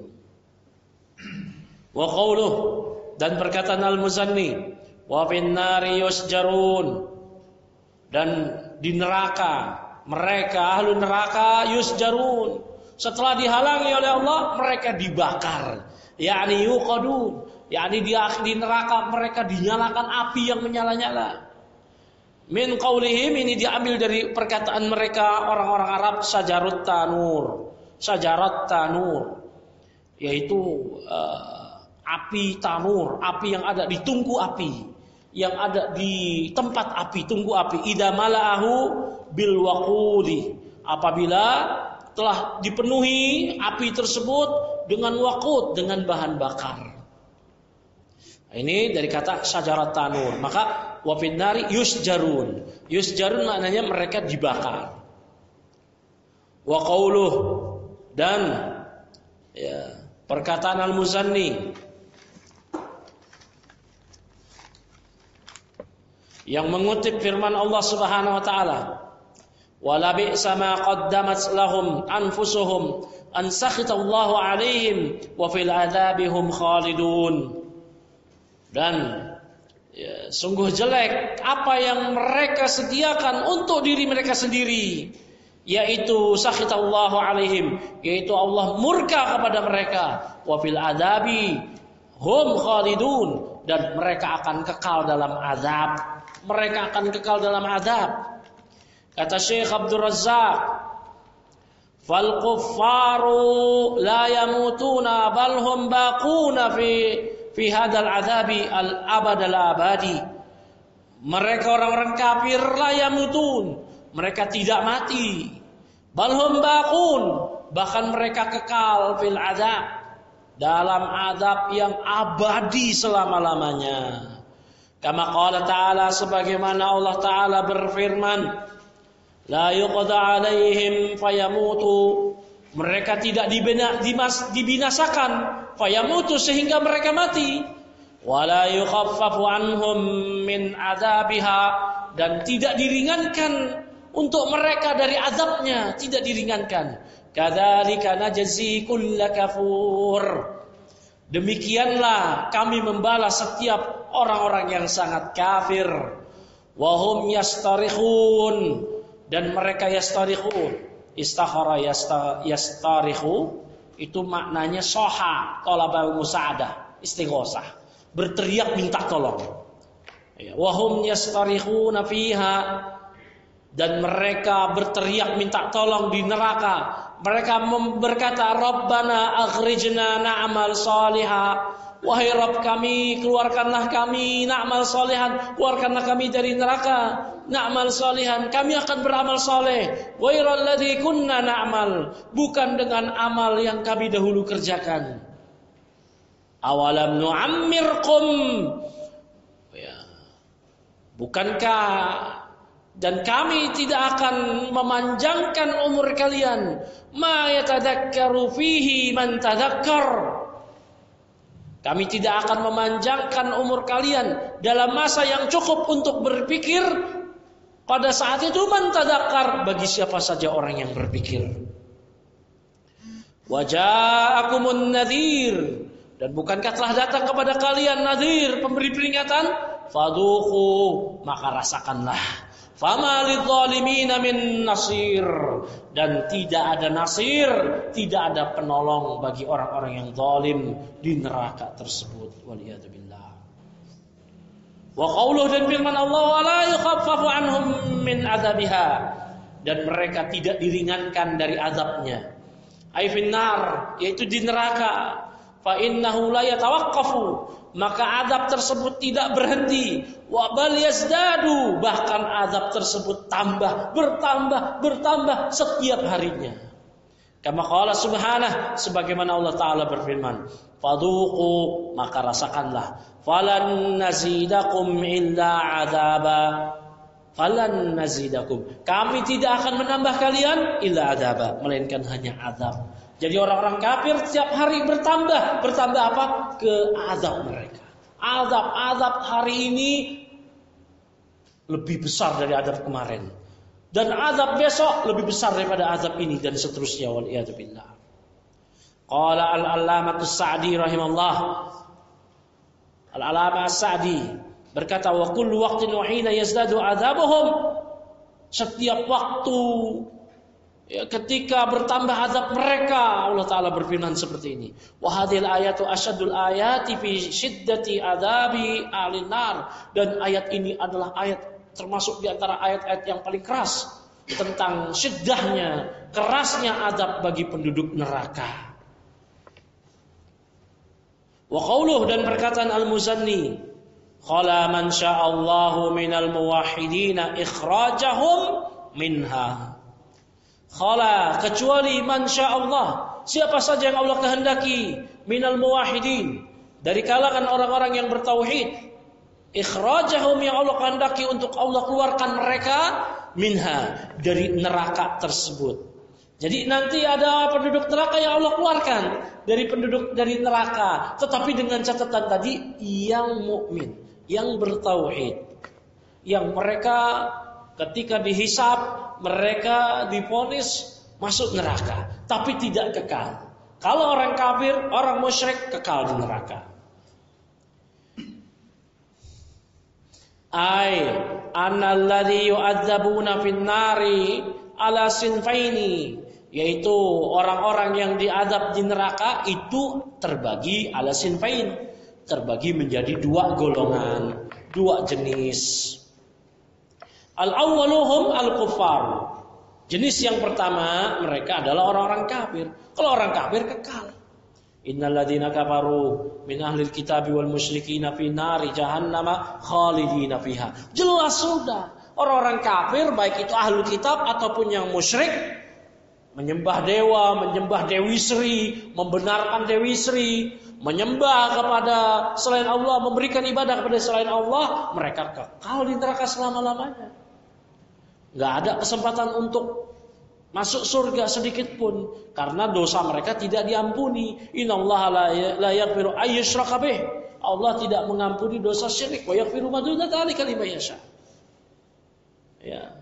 Wa qauluh, dan perkataan Al-Muzanni, wa fin nari yusjarun, dan di neraka mereka ahlu neraka yusjarun, setelah dihalangi oleh Allah mereka dibakar, yakni yuqadun, yakni di, di neraka mereka dinyalakan api yang menyala-nyala. Min qaulihim, ini diambil dari perkataan mereka orang-orang Arab, syajarut tanur. Syajarat tanur, yaitu uh, api tanur, api yang ada di tungku api, yang ada di tempat api, tungku api. Idza mala'ahu bil waqudi, apabila telah dipenuhi api tersebut dengan waqud, dengan bahan bakar. Ini dari kata syajarat tanur. Maka wafin nari yusjarun. Yusjarun maknanya mereka dibakar. Wa qauluh, dan ya, perkataan Al-Muzanni yang mengutip firman Allah Subhanahu wa taala, wala bi'sa ma qaddamat lahum anfusuhum an sakhitallahu alaihim wa fil adzabihum khalidun. Dan ya, sungguh jelek apa yang mereka sediakan untuk diri mereka sendiri, yaitu sakhitallahu alaihim, yaitu Allah murka kepada mereka, wa fil adabi hum khalidun, dan mereka akan kekal dalam azab. Mereka akan kekal dalam azab. Kata Syekh Abdul Razzaq, fal kuffaru la yamutuna bal hum baquna fi fi hadzal azabi al abadal abadi. Mereka orang-orang kafir la yamutun, mereka tidak mati. Balhum baqun, bahkan mereka kekal fil azab, dalam azab yang abadi selama-lamanya. Kama qala ta'ala, sebagaimana Allah Ta'ala berfirman, la yuqda alaihim fayamutu, mereka tidak dibina, dimas, dibinasakan, fayamutu sehingga mereka mati. Wala yukhaffafu anhum min adzabiha, dan tidak diringankan untuk mereka dari azabnya, tidak diringankan. Kadzalika najzi kulla kafur, demikianlah kami membalas setiap orang-orang yang sangat kafir. Wa hum yastarikhun, dan mereka yastarikhun. Istakhara yastarikhu itu maknanya soha, talabal musa'adah, istighosah, berteriak minta tolong. Wa hum yastarikhuna fiha, dan mereka berteriak minta tolong di neraka. Mereka berkata, Rabbana akhrijna na'mal salihah, wahai Rabb kami, keluarkanlah kami na'mal salihan, keluarkanlah kami dari neraka. Na'mal salihan, kami akan beramal saleh. Ghairal ladzi kunna na'mal, bukan dengan amal yang kami dahulu kerjakan. Awalam nu'ammirkum, ya, bukankah dan kami tidak akan memanjangkan umur kalian, ma yatadzakkaru fihi man tadzakkar, kami tidak akan memanjangkan umur kalian dalam masa yang cukup untuk berpikir. Pada saat itu man tadzakkar, bagi siapa saja orang yang berpikir. Wa ja'akumun nadhir, dan bukankah telah datang kepada kalian nadhir, pemberi peringatan? Fadhuqu, maka rasakanlah. Fama lidzalimina min nasir, dan tidak ada nasir, tidak ada penolong bagi orang-orang yang zalim di neraka tersebut. Waliyadzubillah. Wa qauluhu, dan firman Allah, wala yukhaffafu anhum min adzabiha, dan mereka tidak diringankan dari azabnya. Ai finnar, yaitu di neraka. Fa innahu la yatawaqqafu, maka azab tersebut tidak berhenti. Wa bal yazdadu, bahkan azab tersebut tambah, bertambah, bertambah setiap harinya. Kama qala subhanahu, sebagaimana Allah Ta'ala berfirman, fadhuqu, maka rasakanlah, falan nazidakum illa azaba, falan nazidakum, kami tidak akan menambah kalian illa azaba, melainkan hanya azab. Jadi orang-orang kafir setiap hari bertambah, bertambah apa? Ke azab mereka. Azab-azab hari ini lebih besar dari azab kemarin, dan azab besok lebih besar daripada azab ini, dan seterusnya. Waliyadzubillah. Qala al-allamatus Sa'di rahimahullah, al-allamah Sa'di berkata, wa kullu waqtin wa hina yazdadu azabuhum, setiap waktu, ya, ketika bertambah azab mereka, Allah Ta'ala berfirman seperti ini. Wa hadhil ayatu asyadul ayati fi syiddati adzabi ahli nar, dan ayat ini adalah ayat termasuk di antara ayat-ayat yang paling keras tentang syiddahnya, kerasnya adab bagi penduduk neraka. Wa qauluh, dan perkataan Al-Muzanni, qala man sya'allahu minal muwahhidina ikhrajahum minha. Qala, kecuali man sya'allah, siapa saja yang Allah kehendaki, minal muwahhidin, dari kalangan orang-orang yang bertauhid, ikhrajahum, yang Allah kehendaki untuk Allah keluarkan mereka, minha, dari neraka tersebut. Jadi nanti ada penduduk neraka yang Allah keluarkan dari penduduk dari neraka, tetapi dengan catatan tadi, yang mukmin, yang bertauhid, yang mereka ketika dihisab mereka divonis masuk neraka, tapi tidak kekal. Kalau orang kafir, orang musyrik kekal di neraka. Ai annalladzi yu'adzabuna fin nari ala sinfaini, yaitu orang-orang yang diadab di neraka itu terbagi ala sinfain, terbagi menjadi dua golongan, dua jenis. Al-awwaluhum al-kuffar. Jenis yang pertama, mereka adalah orang-orang kafir. Kalau orang kafir kekal. Innal ladzina kafaru min ahlil kitabi wal musyrikina fi nari jahannama khalidina fiha. Jelas sudah, orang-orang kafir baik itu ahlul kitab ataupun yang musyrik, menyembah dewa, menyembah Dewi Sri, membenarkan Dewi Sri, menyembah kepada selain Allah, memberikan ibadah kepada selain Allah, mereka kekal di neraka selama-lamanya. Gak ada kesempatan untuk masuk surga sedikit pun, karena dosa mereka tidak diampuni. Innallaha la yaghfiru ayyushraka bih. Allah tidak mengampuni dosa syirik. Wa yaghfiru ma duna dzalika liman yasha. Ya.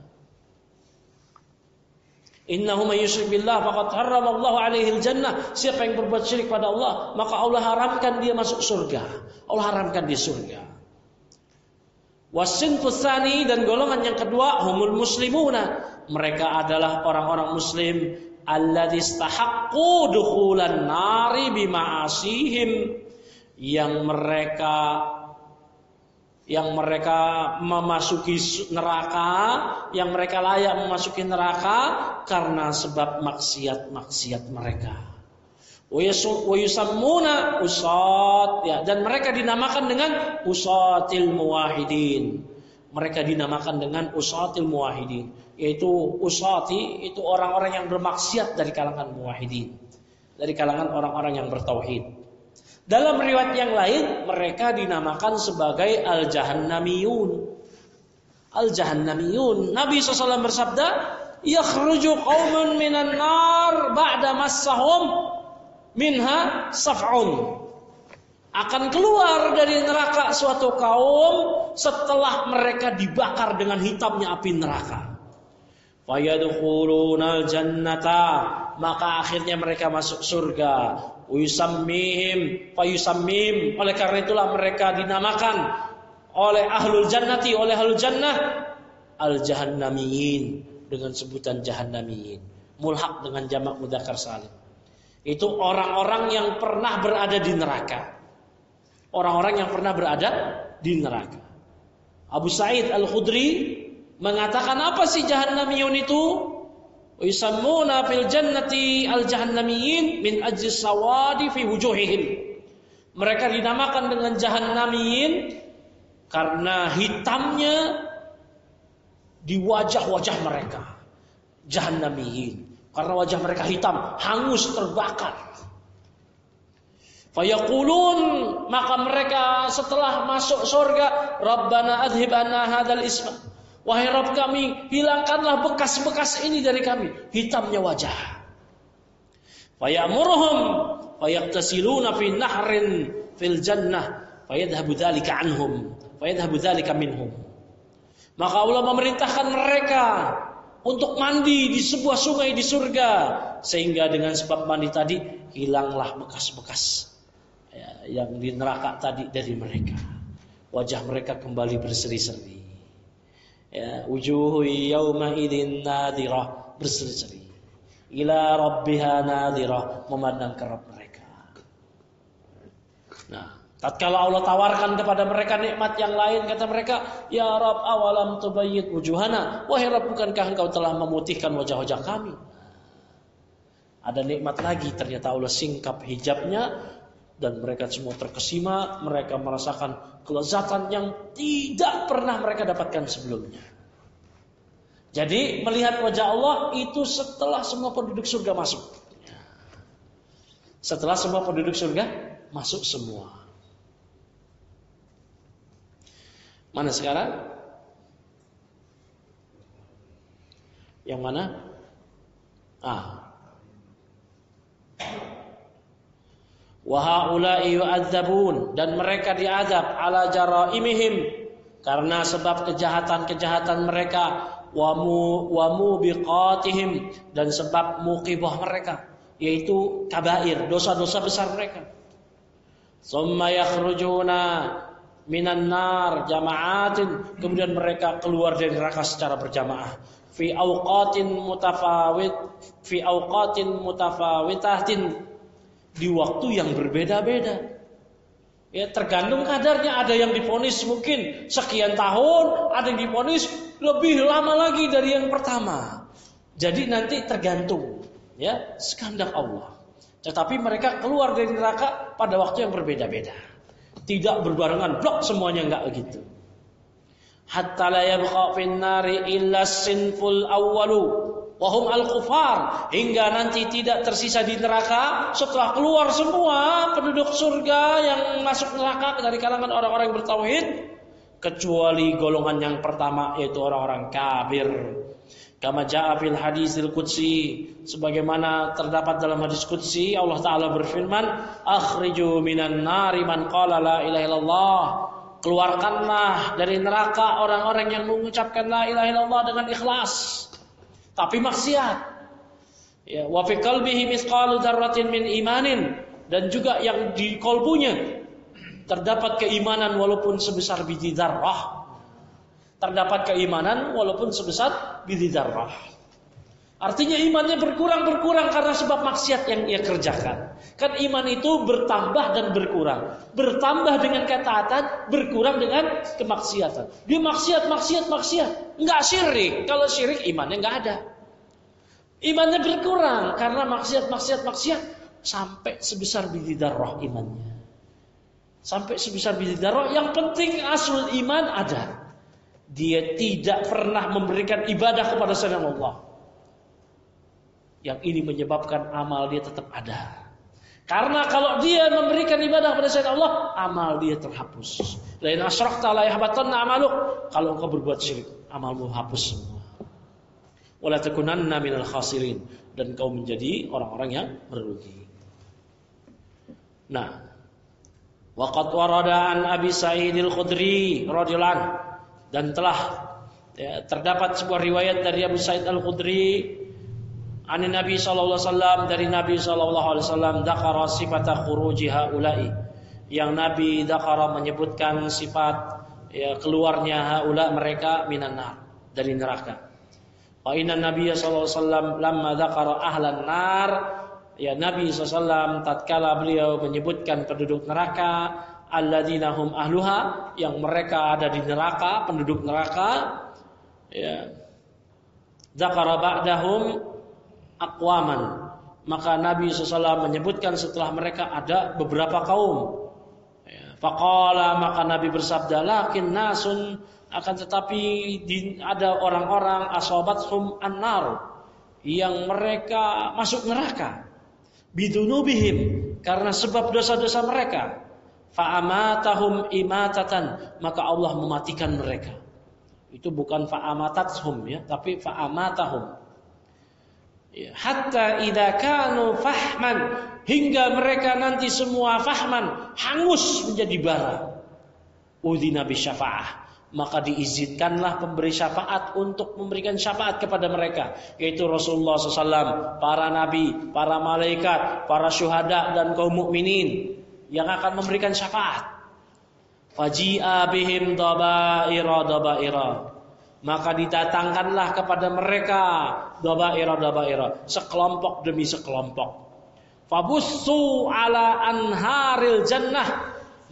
Innahu may yusyrik billah faqad harrama Allahu alaihi al-jannah. Siapa yang berbuat syirik pada Allah, maka Allah haramkan dia masuk surga. Allah haramkan dia surga. Wasinfus tsani, dan golongan yang kedua, humul muslimuna. Mereka adalah orang-orang muslim alladzi istahaqqu dukhulan nari bima'asihim, yang mereka yang mereka memasuki neraka, yang mereka layak memasuki neraka karena sebab maksiat-maksiat mereka. Wa yusammuna usat, ya, dan mereka dinamakan dengan usatil muwahhidin. Mereka dinamakan dengan usatil muwahhidin, yaitu usati itu orang-orang yang bermaksiat dari kalangan muwahhidin, dari kalangan orang-orang yang bertauhid. Dalam riwayat yang lain mereka dinamakan sebagai al-jahannamiyun. Al-jahannamiyun. Nabi shallallahu alaihi wasallam bersabda, yakhruju qaumun minan nar ba'da massahum minha saf'un. Akan keluar dari neraka suatu kaum setelah mereka dibakar dengan hitamnya api neraka. Fayadkhulunal jannata, maka akhirnya mereka masuk surga. Uyusammihim fayusammim, oleh karena itulah mereka dinamakan oleh ahlul jannati, oleh ahlul jannah, al-jahannamiyin, dengan sebutan jahannamiyin, mulhaq dengan jamak mudzakkar salim. Itu orang-orang yang pernah berada di neraka. Orang-orang yang pernah berada di neraka. Abu Sa'id Al-Khudri mengatakan, apa sih jahannamiyun itu? Yusammuna fil jannati al-jahannamiyin min ajli sawadi fi wujuhihim. Mereka dinamakan dengan jahannamiyin karena hitamnya di wajah-wajah mereka. Jahannamiyin, karena wajah mereka hitam, hangus, terbakar. Fayaqulun, maka mereka setelah masuk surga, Rabbana adhib anna hadzal isma. Wahai Rabb kami, hilangkanlah bekas-bekas ini dari kami, hitamnya wajah. Fayamuruhum fayaqtasiluna fi nahrin fil jannah fayadhhabu dzalika anhum fayadhhabu dzalika minhum. Maka Allah memerintahkan mereka untuk mandi di sebuah sungai di surga, sehingga dengan sebab mandi tadi hilanglah bekas-bekas ya, yang di neraka tadi dari mereka. Wajah mereka kembali berseri-seri. Ya, wujuhu yawma idzin nadhirah, berseri-seri. Ila rabbiha nadhirah, memandang ke Rabb mereka. Nah, Tatkala Allah tawarkan kepada mereka nikmat yang lain, kata mereka, "Ya Rabb, awalam tubayyid wujuhana?" Wahai Rabb, bukankah Engkau telah memutihkan wajah-wajah kami? Ada nikmat lagi, ternyata Allah singkap hijabnya dan mereka semua terkesima, mereka merasakan kelezatan yang tidak pernah mereka dapatkan sebelumnya. Jadi melihat wajah Allah itu setelah semua penduduk surga masuk. Setelah semua penduduk surga masuk semua. Mana sekarang? Yang mana? Ah. Wa haula'i yu'adzabun, dan mereka diazab ala jaraimihim, karena sebab kejahatan-kejahatan mereka, wa mu wa mubiqatihim, dan sebab muqibah mereka, yaitu kabair, dosa-dosa besar mereka. Summa yakhrujuna minan nar jama'atin, kemudian mereka keluar dari neraka secara berjamaah, fi awqatin mutafawit fi awqatin mutafawitatin, di waktu yang berbeda-beda. Ya, tergantung kadarnya. Ada yang divonis mungkin sekian tahun, ada yang divonis lebih lama lagi dari yang pertama. Jadi nanti tergantung, ya, kehendak Allah. Tetapi mereka keluar dari neraka pada waktu yang berbeda-beda. Tidak berbarengan, blok semuanya, enggak begitu. Hatta la yabqa fin nari illa sinful awwalu wa hum al-kufar, hingga nanti tidak tersisa di neraka setelah keluar semua penduduk surga yang masuk neraka dari kalangan orang-orang yang bertauhid, kecuali golongan yang pertama, yaitu orang-orang kafir. Kama jaa fil hadisil qudsi, sebagaimana terdapat dalam hadis qudsi, Allah Ta'ala berfirman, akhriju minan nari man qala la ilaha illallah, keluarkanlah dari neraka orang-orang yang mengucapkan la ilaha illallah dengan ikhlas tapi maksiat. Ya, wa fi qalbihi mithqalu dzarratin min imanin, dan juga yang di kolbunya terdapat keimanan walaupun sebesar biji dzarrah. Terdapat keimanan walaupun sebesar biji dzarrah. Artinya imannya berkurang-berkurang karena sebab maksiat yang ia kerjakan. Kan iman itu bertambah dan berkurang. Bertambah dengan ketaatan, berkurang dengan kemaksiatan. Dia maksiat, maksiat, maksiat. Enggak syirik. Kalau syirik imannya enggak ada. Imannya berkurang karena maksiat, maksiat, maksiat. Sampai sebesar biji dzarrah imannya. Sampai sebesar biji dzarrah. Yang penting aslul iman ada. Dia tidak pernah memberikan ibadah kepada selain Allah. Yang ini menyebabkan amal dia tetap ada. Karena kalau dia memberikan ibadah kepada selain Allah, amal dia terhapus. Lain asyrakta la yahbatanna amaluk. Kalau engkau berbuat syirik, amalmu hapus semua. Wala takunanna minal khasirin, dan kau menjadi orang-orang yang merugi. Nah, waqad warada an Abi Sa'id al-Khudri radhiyallahu anhu, dan telah ya, terdapat sebuah riwayat dari Abu Sa'id al-Khudri an Nabi sallallahu alaihi wasallam, dari Nabi sallallahu alaihi wasallam, dzakara sifata khuruji haula'i, yang Nabi dzakara menyebutkan sifat ya, keluarnya haula mereka minan nar, dari neraka. Wa inna Nabi sallallahu alaihi wasallam lamma dzakara ahlan nar, ya Nabi sallallahu alaihi wasallam tatkala beliau menyebutkan penduduk neraka, alladzina hum ahluha, yang mereka ada di neraka, penduduk neraka, ya, dzakara ba'dahum aqwaman, maka Nabi shallallahu alaihi wasallam menyebutkan setelah mereka ada beberapa kaum. Ya, faqala, maka Nabi bersabda, lakin nasun, akan tetapi di, ada orang-orang asabathum annar, yang mereka masuk neraka, bidunubihim, karena sebab dosa-dosa mereka. Fa'amatahum imatatan, maka Allah mematikan mereka. Itu bukan fa'amatathum ya, tapi fa'amatahum. Ya, hatta idza kanu fahman, hingga mereka nanti semua fahman, hangus menjadi bara. Udzina bisyafa'ah, maka diizinkanlah pemberi syafaat untuk memberikan syafaat kepada mereka, yaitu Rasulullah shallallahu alaihi wasallam, para nabi, para malaikat, para syuhada dan kaum mukminin yang akan memberikan syafaat. Faji'a bihim dabaira dabaira, maka didatangkanlah kepada mereka dabaira dabaira, sekelompok demi sekelompok. Fabussu ala anharil jannah,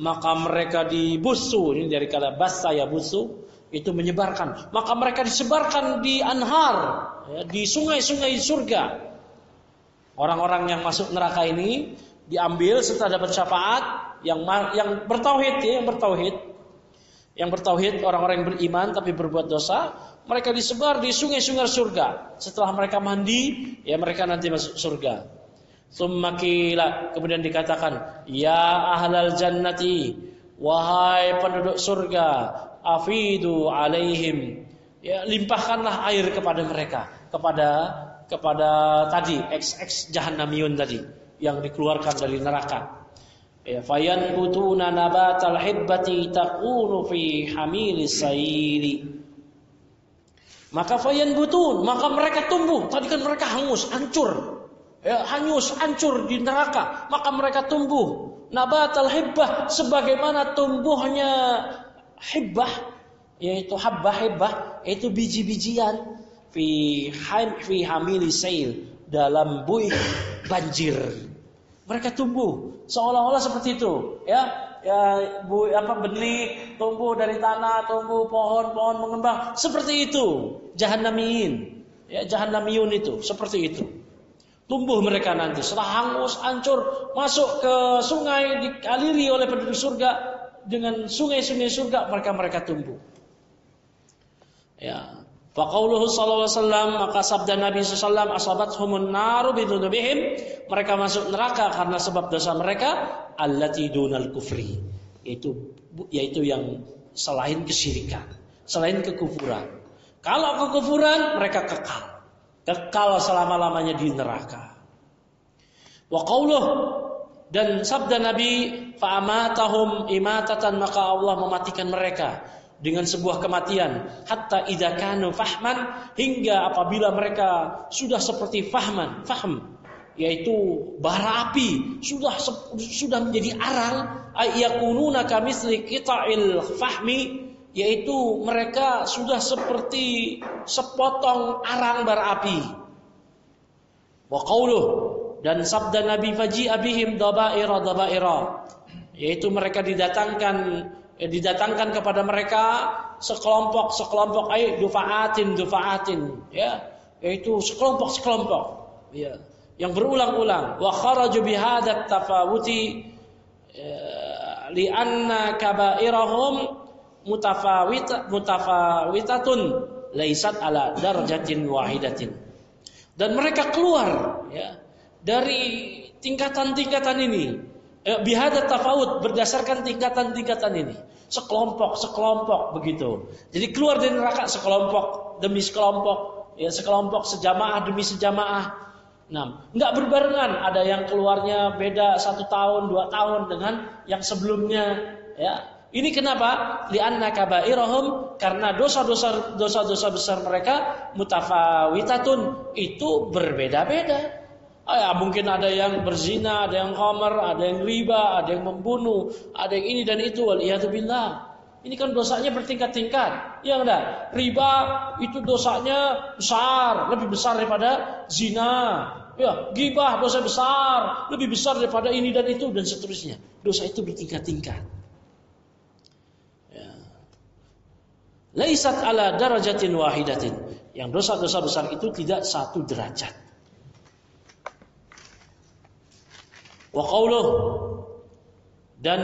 maka mereka dibusu, ini dari kata basa ya busu, itu menyebarkan, maka mereka disebarkan di anhar, ya, di sungai-sungai surga. Orang-orang yang masuk neraka ini diambil setelah dapat syafaat, yang yang bertauhid, ya, yang bertauhid, yang bertauhid, orang-orang yang beriman tapi berbuat dosa, mereka disebar di sungai-sungai surga. Setelah mereka mandi, ya mereka nanti masuk surga. Tsumma qila, kemudian dikatakan, ya ahlal jannati, wahai penduduk surga, afidu alaihim, ya limpahkanlah air kepada mereka, kepada kepada tadi ex-ex jahannamiyun tadi yang dikeluarkan dari neraka. Ya, fayanbutuna nabatal hibbati takunu fi hamilis sayri. Maka fayanbutun, maka mereka tumbuh. Tadi kan mereka hangus, hancur. Ya, hanyus, hancur di neraka, maka mereka tumbuh. Nabatal hibbah, sebagaimana tumbuhnya hibbah, yaitu habbah hibbah, yaitu biji-bijian fi ham fi hamilis sayl, dalam buih banjir. Mereka tumbuh seolah-olah seperti itu, ya, ya bu, apa benih tumbuh dari tanah, tumbuh pohon-pohon mengembang, seperti itu. Jahannamiyin, ya jahannamiyun itu seperti itu. Tumbuh mereka nanti setelah hangus, hancur, masuk ke sungai, dialiri oleh penduduk surga dengan sungai-sungai surga, mereka mereka tumbuh. Ya. Faqauluhu sallallahu alaihi wasallam, maka sabda Nabi sallallahu alaihi wasallam, asabathumun naru bidunubihim, mereka masuk neraka karena sebab dosa mereka, allati dunal kufri, itu yaitu yang selain kesyirikan, selain kekufuran. Kalau kekufuran mereka kekal, kekal selama-lamanya di neraka. Wa qauluh, dan sabda Nabi, fa amatahum imatatan, maka Allah mematikan mereka dengan sebuah kematian, hatta idza kanu fahman, hingga apabila mereka sudah seperti fahman, fahm, yaitu bara api, sudah sudah menjadi arang, ayakununa kamitsli qita'il fahmi, yaitu mereka sudah seperti sepotong arang bara api. Wa qauluh, dan sabda Nabi, faji'a bihim dabaira dabaira, yaitu mereka didatangkan Ya, didatangkan kepada mereka sekelompok sekelompok ay dufaatin dufaatin, ya, yaitu sekelompok sekelompok, ya, yang berulang-ulang. Wa kharaju bihadat tafawuti ya, li anna kabairahum mutafawit mutafawitatun laisat ala darajatin wahidatin. Dan mereka keluar, ya, dari tingkatan-tingkatan ini. Bihadat tafawut, berdasarkan tingkatan-tingkatan ini, sekelompok sekelompok begitu. Jadi keluar dari neraka sekelompok demi sekelompok, ya, sekelompok sejamaah demi sejamaah. Nah, nggak berbarengan, ada yang keluarnya beda satu tahun dua tahun dengan yang sebelumnya, ya. Ini kenapa? Li'anna kabairahum, karena dosa-dosa dosa-dosa besar mereka mutafawitatun, itu berbeda-beda. Ya, mungkin ada yang berzina, ada yang khamar, ada yang riba, ada yang membunuh, ada yang ini dan itu, waliyadzubillah. Ini kan dosanya bertingkat-tingkat, ya enggak? Riba itu dosanya besar, lebih besar daripada zina. Ya, ghibah dosa besar, lebih besar daripada ini dan itu dan seterusnya. Dosa itu bertingkat-tingkat. Ya. Laisat ala darajatin wahidatin. Yang dosa-dosa besar itu tidak satu derajat. Wa qauluh, dan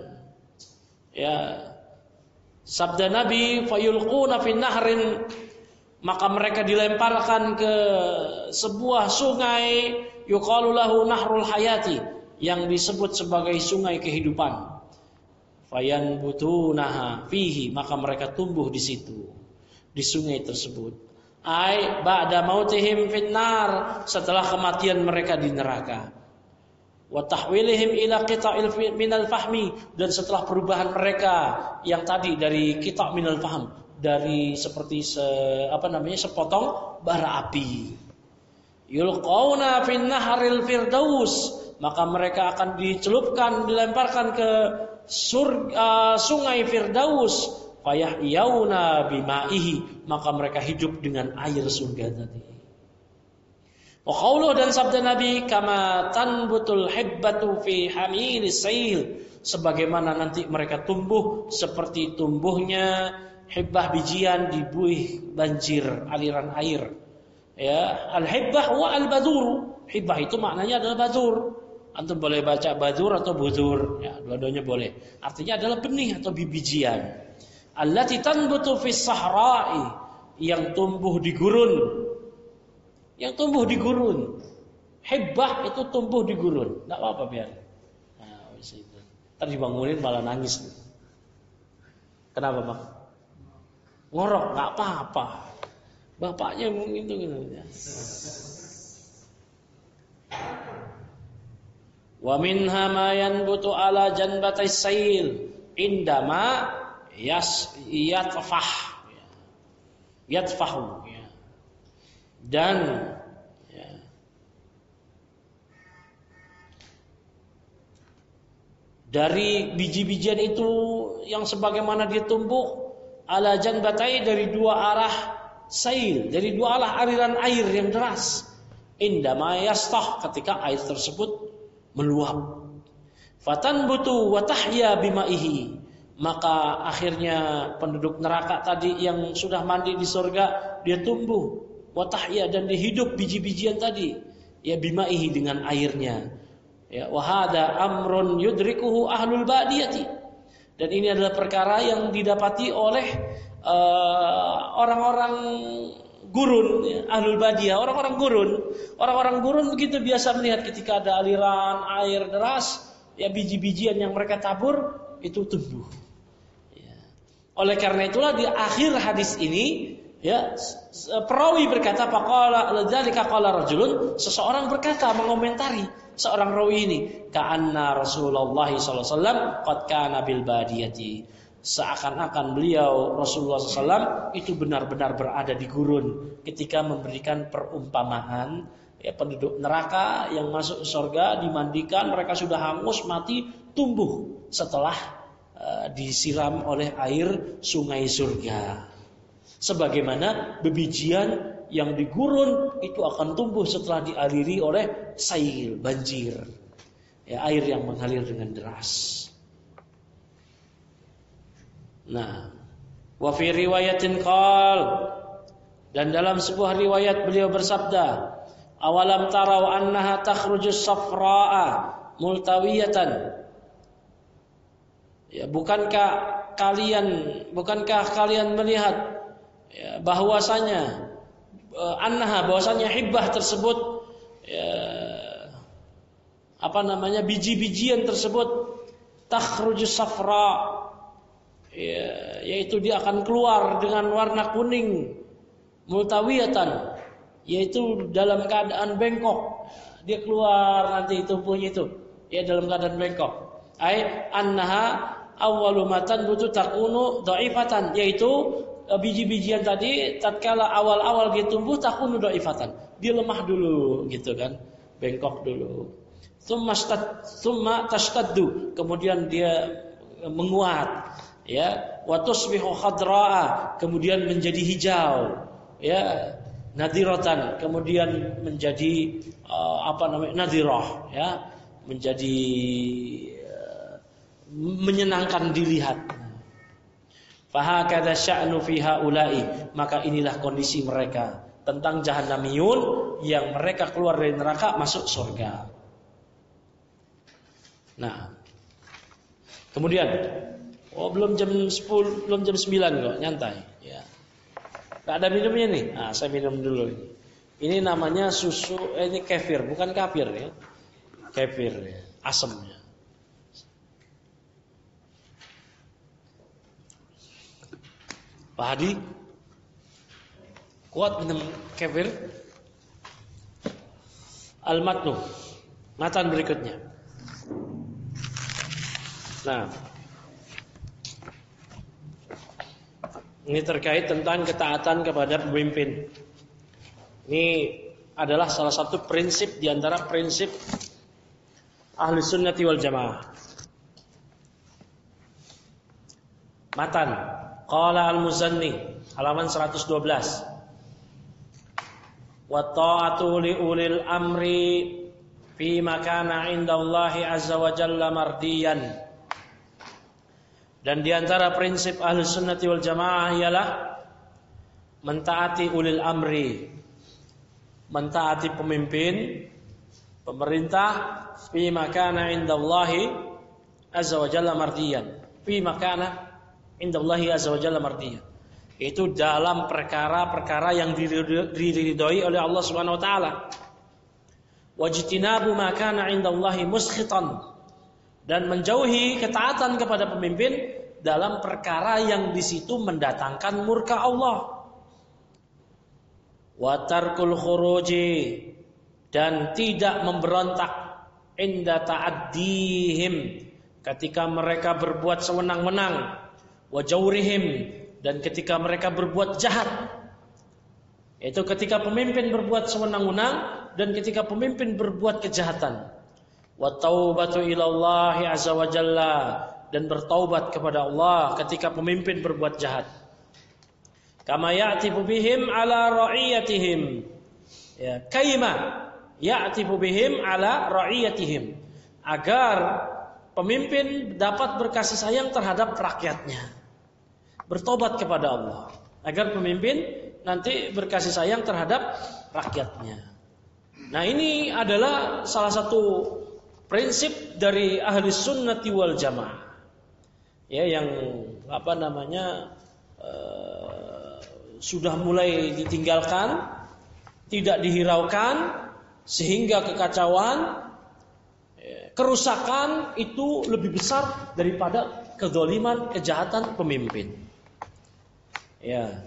ya sabda Nabi, fayulquna fin nahrin, maka mereka dilemparkan ke sebuah sungai, yuqalu lahu nahrul hayati, yang disebut sebagai sungai kehidupan. Fayanbutunaha fihi, maka mereka tumbuh di situ, di sungai tersebut. Ai ba'da mautihim fin nar, setelah kematian mereka di neraka. Wa tahwilihim ila qita'il minal fahmi, dan setelah perubahan mereka yang tadi dari qita' minal fahm, dari seperti se, apa namanya sepotong bara api, yulqauna fin nahril firdaus, maka mereka akan dicelupkan, dilemparkan ke surga, sungai Firdaus, fayahyauna bimaihi, maka mereka hidup dengan air surga tadi. Wa qauluh, dan sabda Nabi, kama tanbutul hibbatu fi hamilis sayl, sebagaimana nanti mereka tumbuh seperti tumbuhnya hibbah bijian di buih banjir aliran air. Ya, al-hibbah wa al-badur. Hibbah itu maknanya adalah badur. Antum boleh baca badur atau budur, ya, dua-duanya boleh. Artinya adalah benih atau bibijian. Allati tanbutu fis sahra'i, yang tumbuh di gurun. Yang tumbuh di gurun. Hibbah itu tumbuh di gurun. Enggak apa-apa biar. Nah, itu. Ntar dibangunin malah nangis. Kenapa, Bang? Ngorok, enggak apa-apa. Bapaknya mungkin itu gitu. Wa minha ma yanbutu ala janbatai sail indama yas yatfah yatfahu ya. Dan ya, dari biji-bijian itu yang sebagaimana dia tumbuh ala janbatai dari dua arah sail, dari dua arah aliran air yang deras. Indama yastah, ketika air tersebut meluap. Fatan butu watahya bimaihi, maka akhirnya penduduk neraka tadi yang sudah mandi di surga dia tumbuh watahya dan dihidup biji-bijian tadi ya bimaihi dengan airnya. Ya, wahada amrun yudrikuhu ahlul badiyati, dan ini adalah perkara yang didapati oleh uh, orang-orang gurun, ya, ahlul badiyah, orang-orang gurun. Orang-orang gurun begitu biasa melihat ketika ada aliran air deras, ya biji-bijian yang mereka tabur itu tumbuh. Ya. Oleh karena itulah di akhir hadis ini, ya, perawi berkata, faqala ladzalika qala rajulun, seseorang berkata mengomentari seorang rawi ini, ka'anna Rasulullah sallallahu alaihi wasallam qad kana bil badiyati, seakan-akan beliau Rasulullah sallallahu alaihi wasallam itu benar-benar berada di gurun ketika memberikan perumpamaan, ya, penduduk neraka yang masuk surga dimandikan, mereka sudah hangus mati, tumbuh setelah uh, disiram oleh air sungai surga. Sebagaimana bebijian yang di gurun itu akan tumbuh setelah dialiri oleh sail, banjir, ya, air yang mengalir dengan deras. Nah, wa fi riwayatin qal, dan dalam sebuah riwayat beliau bersabda, awalam tarau annaha takhrujus safra'a multawiyatan, ya, bukankah kalian bukankah kalian melihat, ya, bahwasanya uh, annaha, bahwasanya hibbah tersebut, ya, apa namanya, biji-bijian tersebut takhrujus safra, ya, yaitu dia akan keluar dengan warna kuning, multawiyatan, yaitu dalam keadaan bengkok. Dia keluar nanti tubuhnya itu, ya, dalam keadaan bengkok. Ai annaha awwalu matan butu takunu dhaifatan, yaitu biji-bijian tadi tatkala awal-awal dia tumbuh takunu dhaifatan, dia lemah dulu gitu kan, bengkok dulu. Tsumma tsumma tashtaddu, kemudian dia menguat, ya, wa tusbihu khadra'a, kemudian menjadi hijau, ya, nadiratan, kemudian menjadi uh, apa namanya, nadirah, ya, menjadi uh, menyenangkan dilihat. Fahakadha sya'nu fi haula'i, maka inilah kondisi mereka tentang jahannamiyun yang mereka keluar dari neraka masuk surga. Nah, kemudian, oh, belum jam sepuluh, belum jam sembilan kok, nyantai, ya. Gak ada minumnya nih. Nah, saya minum dulu ini. Ini namanya susu, eh, ini kefir, bukan kafir ya. Kefir ya, asamnya. Pak Hadi, kuat minum kefir? Al-matnu, matan berikutnya. Nah, ini terkait tentang ketaatan kepada pemimpin. Ini adalah salah satu prinsip di antara prinsip ahli sunnati wal jamaah. Matan, qala al-Muzanni, halaman seratus dua belas. Wa ta'atu li ulil amri fi makana indallahi azza wa jalla mardiyan. Dan di antara prinsip Ahlus Sunnati wal Jamaah ialah mentaati ulil amri, mentaati pemimpin, pemerintah, fi makana indallahi azza wa jalla mardiyan, fi makana indallahi azza wa jalla mardiyan. Itu dalam perkara-perkara yang diridhoi oleh Allah Subhanahu wa taala. Wajtinabu ma kana indallahi muskhitan, dan menjauhi ketaatan kepada pemimpin dalam perkara yang di situ mendatangkan murka Allah. Wa tarkul khuruji, dan tidak memberontak inda ta'addihim, ketika mereka berbuat sewenang-wenang, wa jawrihim, dan ketika mereka berbuat jahat. Itu ketika pemimpin berbuat sewenang-wenang dan ketika pemimpin berbuat kejahatan. Wa taubatu ilallahi azza wa jalla, dan bertaubat kepada Allah ketika pemimpin berbuat jahat. Kama ya'tifu bihim ala ra'iyatihim. Ya, kaima ya'tifu bihim ala ra'iyatihim. Agar pemimpin dapat berkasih sayang terhadap rakyatnya. Bertobat kepada Allah. Agar pemimpin nanti berkasih sayang terhadap rakyatnya. Nah, ini adalah salah satu prinsip dari ahli sunnati wal jamaah. Ya, yang apa namanya uh, sudah mulai ditinggalkan, tidak dihiraukan, sehingga kekacauan, kerusakan itu lebih besar daripada kezaliman, kejahatan pemimpin. Ya,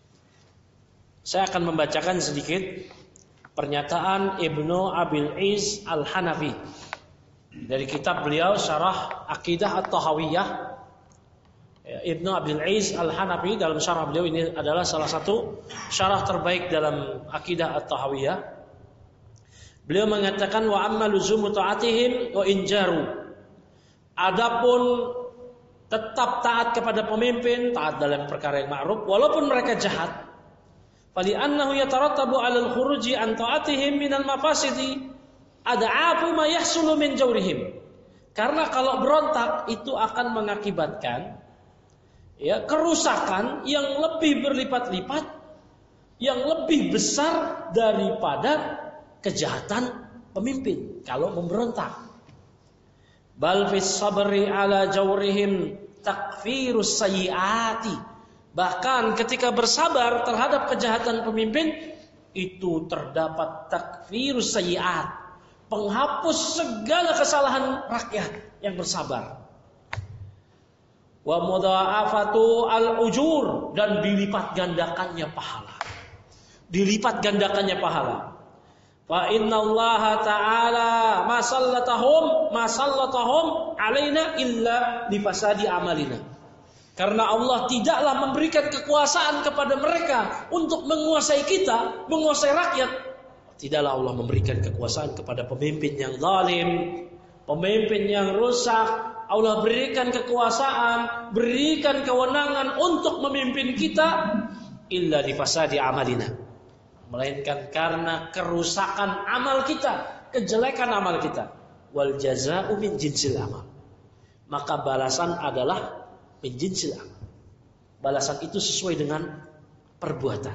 saya akan membacakan sedikit pernyataan Ibnu Abil Iz Al-Hanafi dari kitab beliau Syarah Aqidah At-Tahawiyah. Ibnu Abil Iz Al-Hanafi dalam syarah beliau ini adalah salah satu syarah terbaik dalam Aqidah At-Tahawiyah. Beliau mengatakan wa amma luzumu ta'atihim wa injaru. Adapun tetap taat kepada pemimpin, taat dalam perkara yang ma'ruf walaupun mereka jahat. Fali annahu yatarattabu 'alal khuruji an ta'atihim minal mafasidi ad'afu ma yahsulu min jawrihim. Karena kalau berontak itu akan mengakibatkan ya kerusakan yang lebih berlipat-lipat, yang lebih besar daripada kejahatan pemimpin kalau memberontak. Bal fis sabri ala jawrihim takfirus sayyiati. Bahkan ketika bersabar terhadap kejahatan pemimpin itu terdapat takfirus sayyiat, penghapus segala kesalahan rakyat yang bersabar. Wa mudha'afatu al-ujur, dan dilipat gandakannya pahala. Dilipat gandakannya pahala. Fa innallaha ta'ala masallatahum masallatahum alaina illa lifasadi amalina. Karena Allah tidaklah memberikan kekuasaan kepada mereka untuk menguasai kita, menguasai rakyat. Tidaklah Allah memberikan kekuasaan kepada pemimpin yang zalim, pemimpin yang rusak. Allah berikan kekuasaan, berikan kewenangan untuk memimpin kita illa lifasadi amalina, melainkan karena kerusakan amal kita, kejelekan amal kita. Wal jazaa'u min jinsil amal. Maka balasan adalah min jinsil amal. Balasan itu sesuai dengan perbuatan.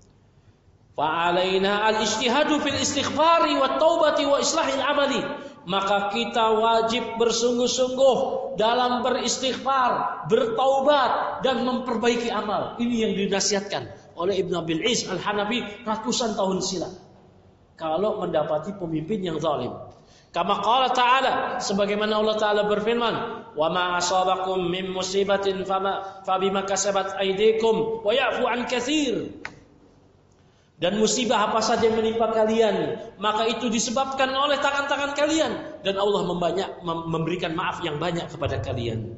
Fa alaina al-ijtihadu fil istighfari wat taubati wa islahil amali. Maka kita wajib bersungguh-sungguh dalam beristighfar, bertaubat dan memperbaiki amal. Ini yang dinasihatkan oleh Ibnu Abil Iz Al-Hanafi ratusan tahun silam. Kalau mendapati pemimpin yang zalim. Kama qala ta'ala, sebagaimana Allah Ta'ala berfirman, "Wa ma asabakum min musibatin fama fabima kasabat aydikum wa ya'fu an katsir." Dan musibah apa saja yang menimpa kalian, maka itu disebabkan oleh tangan-tangan kalian, dan Allah membanyak, memberikan maaf yang banyak kepada kalian.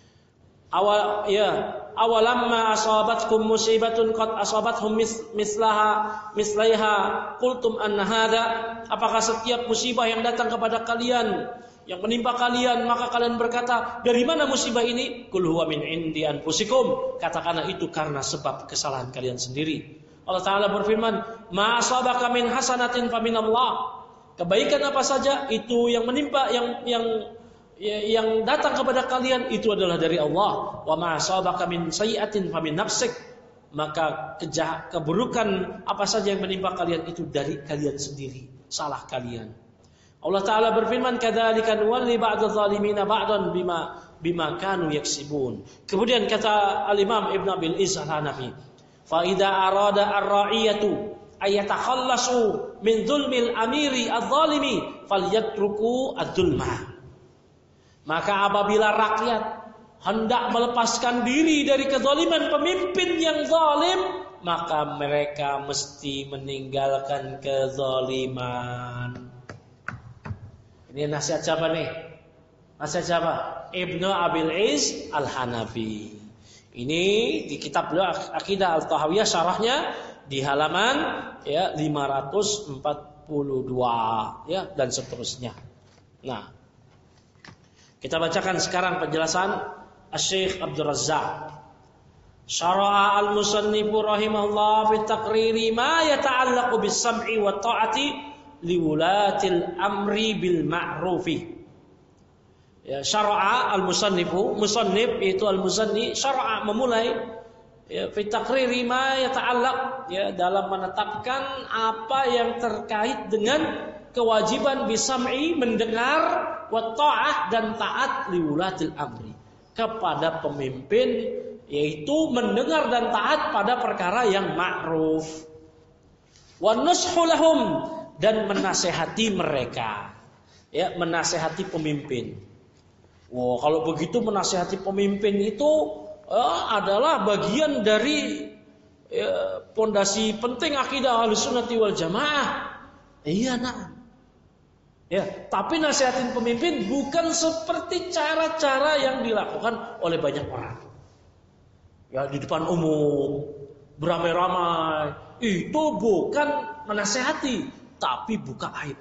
Awal ya, awalamma asabatkum musibatun qad asabathum mislaha mislaiha qultum anna hadza. Apakah setiap musibah yang datang kepada kalian, yang menimpa kalian, maka kalian berkata, dari mana musibah ini? Qul huwa min indi anfusikum. Katakanlah itu karena sebab kesalahan kalian sendiri. Allah Ta'ala berfirman, ma asabaka min hasanatin faminallah. Kebaikan apa saja itu yang menimpa, yang yang yang datang kepada kalian itu adalah dari Allah. Wa ma asabaka min sayyi'atin famin nafsik. Maka kejah, keburukan apa saja yang menimpa kalian itu dari kalian sendiri, salah kalian. Allah Ta'ala berfirman, kadzalika nuwalli ba'dadh zalimina ba'dan bima bima kanu yaksibun. Kemudian kata Al-Imam Ibn Abil Izz Al-Hanafi, fa idza arada ar-ra'iyatu ayatakhallasu min dzulmil amiri adh-dhalimi falyatruku adz-dzulma. Maka apabila rakyat hendak melepaskan diri dari kezaliman pemimpin yang zalim, maka mereka mesti meninggalkan kezaliman. Ini nasihat siapa nih? Nasihat siapa? Ibnu Abil Izz Al-Hanafi. Ini di kitab beliau Aqidah Al-Tahawiyah syarahnya di halaman ya lima ratus empat puluh dua ya dan seterusnya. Nah, kita bacakan sekarang penjelasan Asy-Syaikh Abdul Razzaq. Syara'a al-musannifu rahimahullah fi taqriri ma yata'allaqu bis-sam'i wa ta'ati liwulatil amri bil ma'rufi. Ya, syara'a al-musannifu, musannif itu al-musanni, syara'a memulai ya fi taqriri ma yata'allaq ya dalam menetapkan apa yang terkait dengan kewajiban bisam'i mendengar wa ta'ah dan taat liwulatil amri kepada pemimpin, yaitu mendengar dan taat pada perkara yang ma'ruf. Wa nushu lahum dan menasehati mereka. Ya, menasehati pemimpin. Wah, kalau begitu menasehati pemimpin itu eh, adalah bagian dari ya, pondasi penting akidah Ahlussunnah wal Jamaah. Iya, nah. Ya, tapi nasihatin pemimpin bukan seperti cara-cara yang dilakukan oleh banyak orang. Ya, di depan umum, beramai-ramai, itu bukan menasehati, tapi buka aib.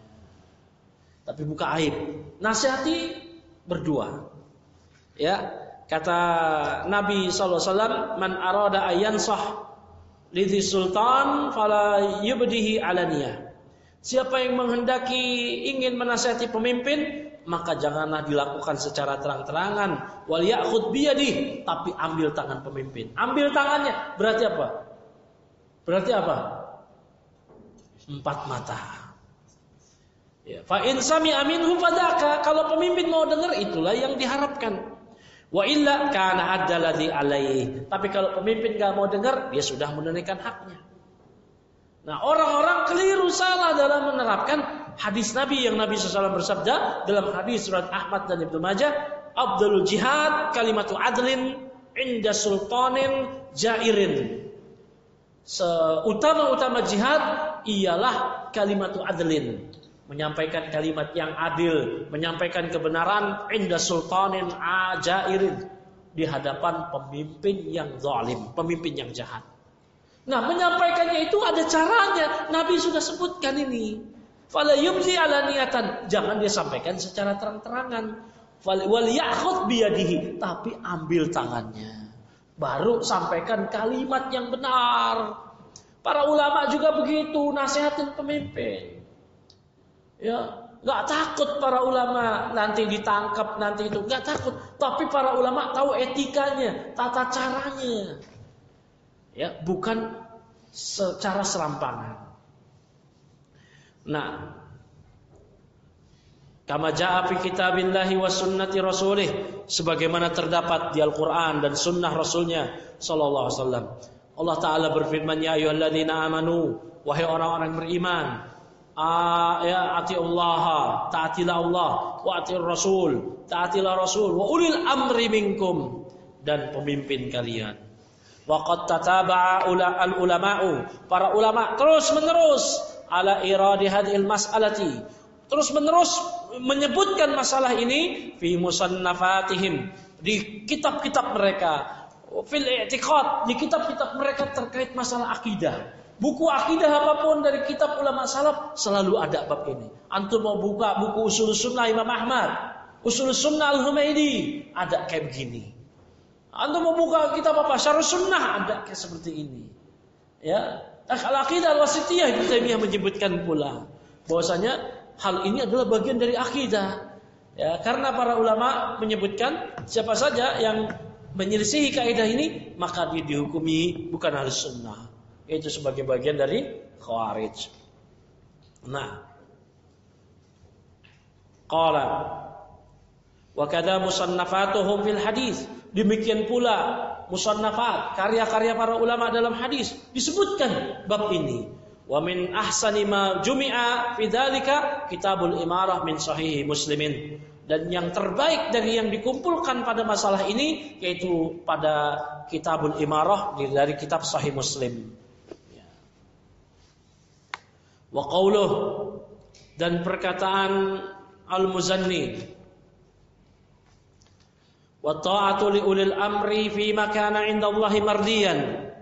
Tapi buka aib. Nasihati berdua. Ya, kata Nabi sallallahu alaihi wasallam, "Man arada ayansah lidhi sultan fala yubdihi alaniyah." Siapa yang menghendaki ingin menasihati pemimpin, maka janganlah dilakukan secara terang-terangan. Wal ya'khud biyadihi, tapi ambil tangan pemimpin. Ambil tangannya, berarti apa? Berarti apa? Empat mata. Ya, fa in sami'a minhu fadaka, kalau pemimpin mau dengar itulah yang diharapkan. Wa illa kana addaladzi alaihi. Tapi kalau pemimpin enggak mau dengar, dia sudah menunaikan haknya. Nah, orang-orang keliru salah dalam menerapkan hadis Nabi yang Nabi shallallahu alaihi wasallam bersabda dalam hadis surat Ahmad dan Ibnu Majah, Abdul jihad kalimatu adlin inda sultanin jairin. Seutama-utama jihad ialah kalimatu adlin, menyampaikan kalimat yang adil, menyampaikan kebenaran inda sultanin jairin, di hadapan pemimpin yang zalim, pemimpin yang jahat. Nah, menyampaikannya itu ada caranya. Nabi sudah sebutkan ini. Fala yubzi ala niatan. Jangan dia sampaikan secara terang-terangan. Wal ya'khudh biyadihi. Tapi ambil tangannya. Baru sampaikan kalimat yang benar. Para ulama juga begitu. Nasihatin pemimpin. Ya, gak takut para ulama nanti ditangkap, nanti itu. Gak takut. Tapi para ulama tahu etikanya, tata caranya. Ya, bukan secara serampangan. Nah, kama jaa fi kitabillahi wa sunnati rasulih, sebagaimana terdapat di Al-Qur'an dan sunnah Rasulnya sallallahu alaihi wasallam. Allah Ta'ala berfirman, ya ayyuhalladzina amanu, wahai orang-orang beriman, ya atiullah, taatilah Allah, wa atiur rasul, taatilah rasul, wa ulil amri minkum, dan pemimpin kalian. Waqad tataba'a al-ulama'u, para ulama terus menerus ala iradi hadhil mas'alati, terus menerus menyebutkan masalah ini fi musannafatihim, di kitab-kitab mereka, fil i'tiqad, di kitab-kitab mereka terkait masalah akidah. Buku akidah apapun dari kitab ulama salaf selalu ada bab ini. Antum mau buka buku Ushul Sunnah Imam Ahmad, Ushul Sunnah Al-Humaidi, ada kayak begini. Anda mau buka kitab apa? Syarh Sunnah, ada kayak seperti ini. Ya, Al-Aqidah Al-Wasithiyah Ibnu Taimiyah menyebutkan pula bahwasanya hal ini adalah bagian dari akidah. Ya, karena para ulama menyebutkan siapa saja yang menyelisihi kaidah ini maka dia dihukumi bukan ahlus sunnah. Itu sebagai bagian dari khawarij. Nah, qala wa kadza musannafatuhum fil hadis. Demikian pula musannafat, karya-karya para ulama dalam hadis disebutkan bab ini. Wa min ahsani ma jumi'a fi dzalika kitabul imarah min sahih muslimin. Dan yang terbaik dari yang dikumpulkan pada masalah ini yaitu pada kitabul imarah dari kitab sahih Muslim. Wa qauluh, dan perkataan Al-Muzanni, wa ta'atu li ulil amri fi ma kana 'indallahi mardiyan.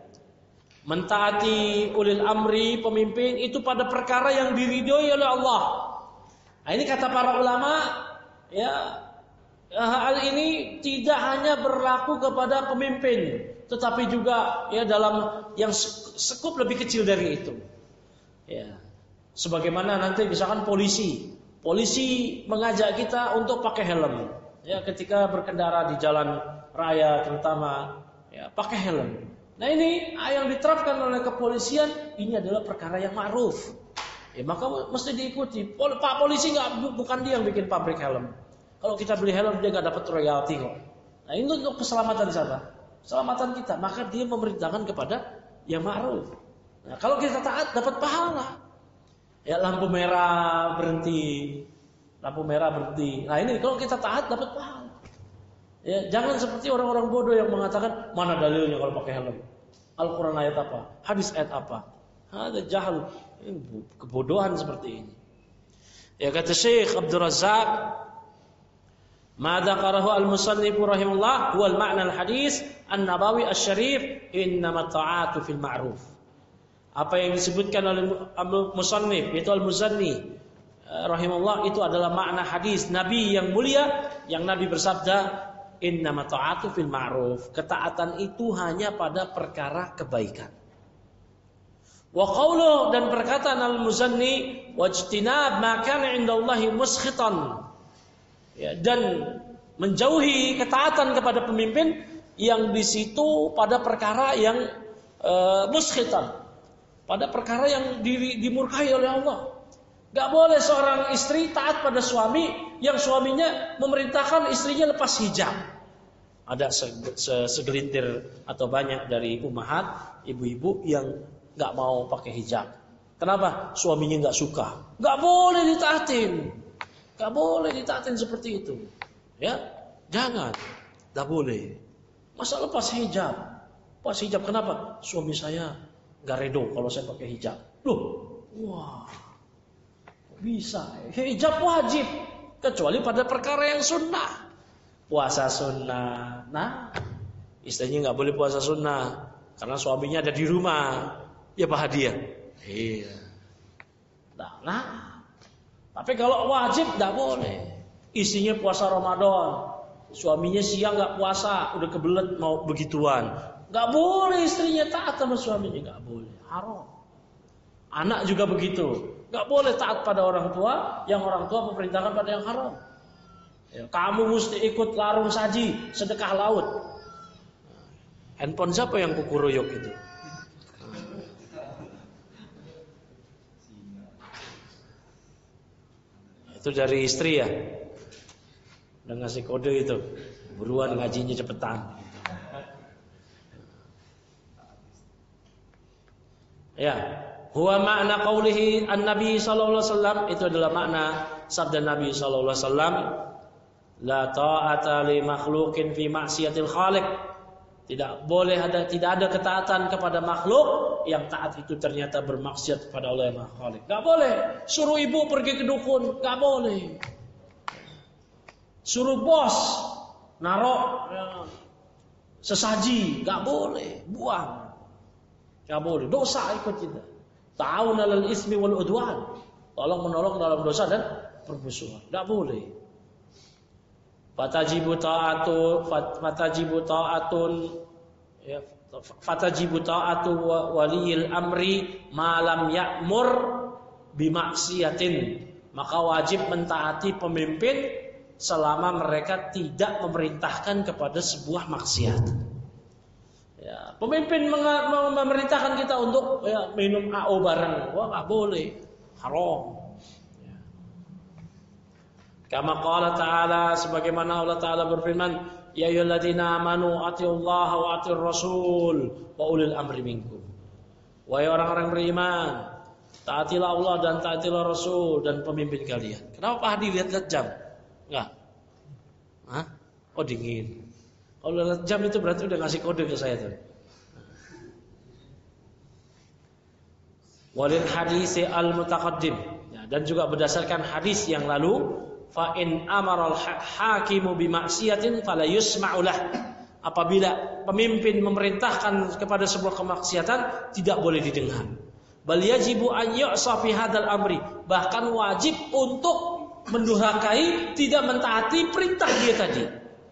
Mentaati ulil amri, pemimpin, itu pada perkara yang diridhoi oleh Allah. Nah, ini kata para ulama, ya, hal ini tidak hanya berlaku kepada pemimpin, tetapi juga ya dalam yang sekup lebih kecil dari itu. Ya. Sebagaimana nanti misalkan polisi, polisi mengajak kita untuk pakai helm. Ya, ketika berkendara di jalan raya terutama, ya, pakai helm. Nah, ini yang diterapkan oleh kepolisian ini adalah perkara yang ma'ruf. Ya, maka mesti diikuti. Pak polisi nggak, bukan dia yang bikin pabrik helm. Kalau kita beli helm dia nggak dapat royalti kok. Nah, ini untuk keselamatan siapa? Keselamatan kita. Maka dia memerintahkan kepada yang ma'ruf. Nah, kalau kita taat dapat pahala. Ya, lampu merah berhenti, lampu merah berhenti. Nah, ini kalau kita taat dapat pahala. Ya, jangan seperti orang-orang bodoh yang mengatakan mana dalilnya kalau pakai helm. Al-Quran ayat apa? Hadis ayat apa? Ada jahal, kebodohan seperti ini. Ya, kata Syekh Abdul Razak, ma dzakarahu al-musannif rahimahullah huwa al-ma'na al-hadis an-nabawi asy-syarif innama ta'atu fil ma'ruf. Apa yang disebutkan oleh al-musannif yaitu al-Muzanni rahimahullah itu adalah makna hadis Nabi yang mulia yang Nabi bersabda innama ta'atu fil ma'ruf. Ketaatan itu hanya pada perkara kebaikan. Wa qawlu, dan perkataan al-Muzanni wajtinab ma kana 'indallahi muskhitan. Ya, dan menjauhi ketaatan kepada pemimpin yang di situ pada perkara yang uh, muskhitan, pada perkara yang di, dimurkai oleh Allah. Gak boleh seorang istri taat pada suami yang suaminya memerintahkan istrinya lepas hijab. Ada segelintir atau banyak dari ummahat, ibu-ibu yang gak mau pakai hijab. Kenapa? Suaminya gak suka. Gak boleh ditaatin. Gak boleh ditaatin seperti itu. Ya, jangan. Gak boleh. Masa lepas hijab? Lepas hijab kenapa? Suami saya gak redo kalau saya pakai hijab. Loh, wah. Bisa, hijab wajib kecuali pada perkara yang sunnah. Puasa sunnah, nah istrinya nggak boleh puasa sunnah karena suaminya ada di rumah. Ya bahagia. Iya. Nah, nah, tapi kalau wajib nggak boleh. Istrinya puasa Ramadan, suaminya siang nggak puasa, udah kebelet mau begituan. Nggak boleh istrinya taat sama suaminya, nggak boleh, haram. Anak juga begitu. Gak boleh taat pada orang tua yang orang tua memerintahkan pada yang haram. Ya, kamu mesti ikut larung saji, sedekah laut. Handphone siapa yang kukuruyuk itu? Itu dari istri ya. Udah ngasih kode itu. Buruan ngajinya cepetan. Ya. Huwa makna qaulihi an-nabi sallallahu alaihi wasallam, itu adalah makna sabda Nabi sallallahu alaihi wasallam, la ta'ata li makhluqin fi ma'siyatil khaliq. Tidak boleh ada tidak ada ketaatan kepada makhluk yang taat itu ternyata bermaksiat kepada Allah yang Maha Khaliq. Enggak boleh suruh ibu pergi ke dukun, enggak boleh. Suruh bos narok sesaji, enggak boleh, buang. Enggak boleh, dosa ikut kita. Ta'awun 'alal ismi wal udwan. Tolong menolong dalam dosa dan permusuhan. Enggak boleh. Fatajibu ta'atu fatajibu ta'atun ya, fatajibu ta'atu waliyil amri ma lam ya'mur bimaksiatin. Maka wajib mentaati pemimpin selama mereka tidak memerintahkan kepada sebuah maksiat. Ya, pemimpin memerintahkan kita untuk ya, minum A O bareng, wah nggak boleh, haram. Ya. Kama qala ta'ala, sebagaimana Allah Ta'ala berfirman, ya ayyuhalladzina amanu atiullaha wa atiur rasul wa ulil amri minkum. Wahai orang-orang beriman, taatilah Allah dan taatilah Rasul dan pemimpin kalian. Kenapa Pak Hadi lihat-lihat jam? Enggak. Hah? Oh dingin. Kalau lihat jam itu berarti udah ngasih kode ke saya tuh. Walil hadisi al-mutaqaddim. Ya, dan juga berdasarkan hadis yang lalu, fa in amaral hakimu bi maksiatin fala yusma'u lah. Apabila pemimpin memerintahkan kepada sebuah kemaksiatan, tidak boleh didengar. Bal yajibu an yu'sa fi hadzal amri, bahkan wajib untuk mendurhakai, tidak mentaati perintah dia tadi.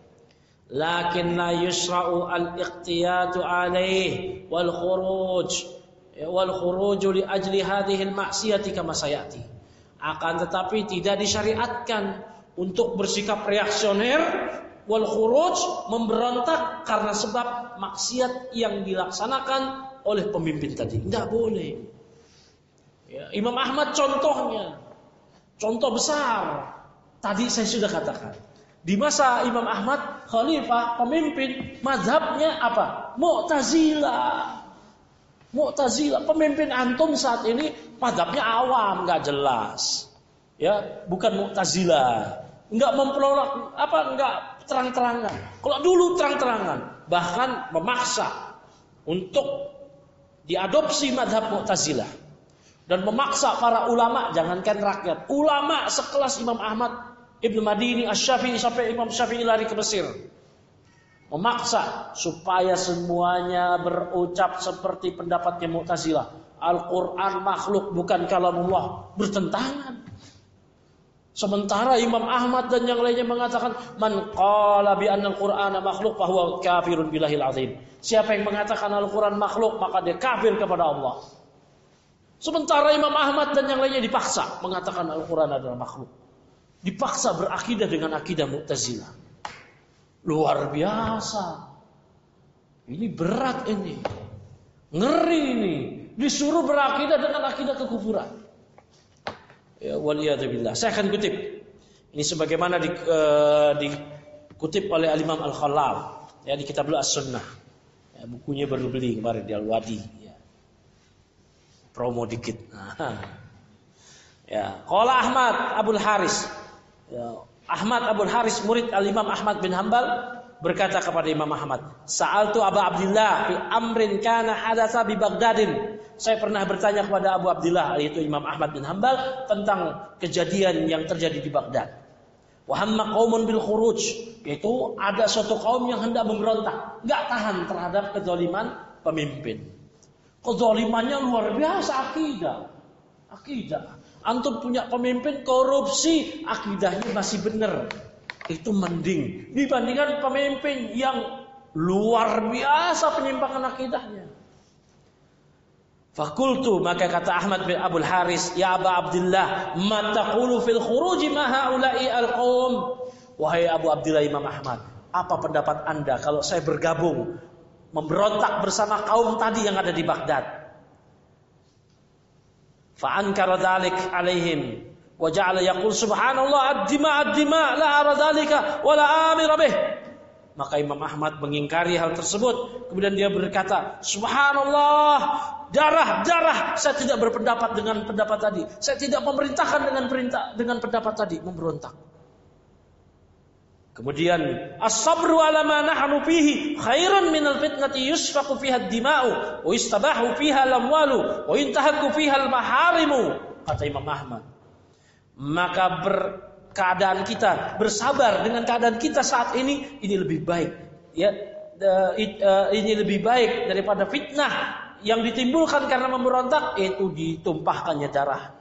Lakin la yusra'u al-iqtiyatu alaih wal khuruj wal khuruj li ajli hadhihi al-ma'siyati kama sayati. Akan tetapi tidak disyariatkan untuk bersikap reaksioner wal khuruj, memberontak karena sebab maksiat yang dilaksanakan oleh pemimpin tadi. Tidak boleh. Ya, Imam Ahmad contohnya, contoh besar. Tadi saya sudah katakan, di masa Imam Ahmad khalifah, pemimpin, mazhabnya apa? Mu'tazilah. Mu'tazilah, pemimpin antum saat ini mazhabnya awam, nggak jelas. Ya, bukan Mu'tazilah. Enggak memperoleh apa enggak terang-terangan. Kalau dulu terang-terangan, bahkan memaksa untuk diadopsi mazhab Mu'tazilah dan memaksa para ulama, jangankan rakyat, ulama sekelas Imam Ahmad, Ibnu Madini, Asy-Syafi'i sampai Imam Syafi'i lari ke Mesir. Memaksa supaya semuanya berucap seperti pendapatnya Mu'tazilah. Al-Qur'an makhluk bukan kalamullah, bertentangan. Sementara Imam Ahmad dan yang lainnya mengatakan man qala bi anna al-Qur'ana makhluk fa huwa kafirun billahil azim. Siapa yang mengatakan Al-Qur'an makhluk maka dia kafir kepada Allah. Sementara Imam Ahmad dan yang lainnya dipaksa mengatakan Al-Qur'an adalah makhluk. Dipaksa berakidah dengan akidah Mu'tazilah. Luar biasa. Ini berat ini. Ngeri ini. Disuruh berakidah dengan akidah kekufuran. Ya, waliyadzubillah. Saya akan kutip. Ini sebagaimana di, uh, dikutip oleh Al-Imam Al-Khalal ya, di kitab As-Sunnah. Ya, bukunya baru beli kemarin di Al-Wadi. Ya. Promo dikit. Nah. Ya, qala Ahmad Abul Haris. Ya, Ahmad Abul Haris murid Al-Imam Ahmad bin Hanbal berkata kepada Imam Ahmad, "Sa'altu Abu Abdullah fi amrin kana hadatsa bi Baghdadin." Saya pernah bertanya kepada Abu Abdullah, yaitu Imam Ahmad bin Hanbal, tentang kejadian yang terjadi di Baghdad. Wa hamma qaumun bil khuruj, yaitu ada suatu kaum yang hendak memberontak, enggak tahan terhadap kezaliman pemimpin. Kezalimannya luar biasa, akidah. Akidah. Antum punya pemimpin korupsi, akidahnya masih benar. Itu mending dibandingkan pemimpin yang luar biasa penyimpangan akidahnya. Fakultu, maka kata Ahmad bin Abul Haris, ya Aba Abdullah, ma taqulu fil khuruji ma haula'i al-qaum. Wahai Abu Abdullah Imam Ahmad, apa pendapat Anda kalau saya bergabung memberontak bersama kaum tadi yang ada di Baghdad? Fa ankara dzalik alaihim wa ja'ala yaqul subhanallah ad-dima ad-dima la ara dzalika wa la amira bih. Maka Imam Ahmad mengingkari hal tersebut. Kemudian dia berkata, subhanallah, darah-darah, saya tidak berpendapat dengan pendapat tadi. Saya tidak memerintahkan dengan perintah dengan pendapat tadi, memberontak. Kemudian as-sabru ala ma nahnu fihi khairan minal fitnati yusfaqu fiha ad-dima'u wa yustabahu fiha al-amwalu wa yuntahaku fiha al-maharimu, kata Imam Ahmad. Maka ber keadaan kita, bersabar dengan keadaan kita saat ini, ini lebih baik ya, ini lebih baik daripada fitnah yang ditimbulkan karena memberontak, itu ditumpahkannya darah,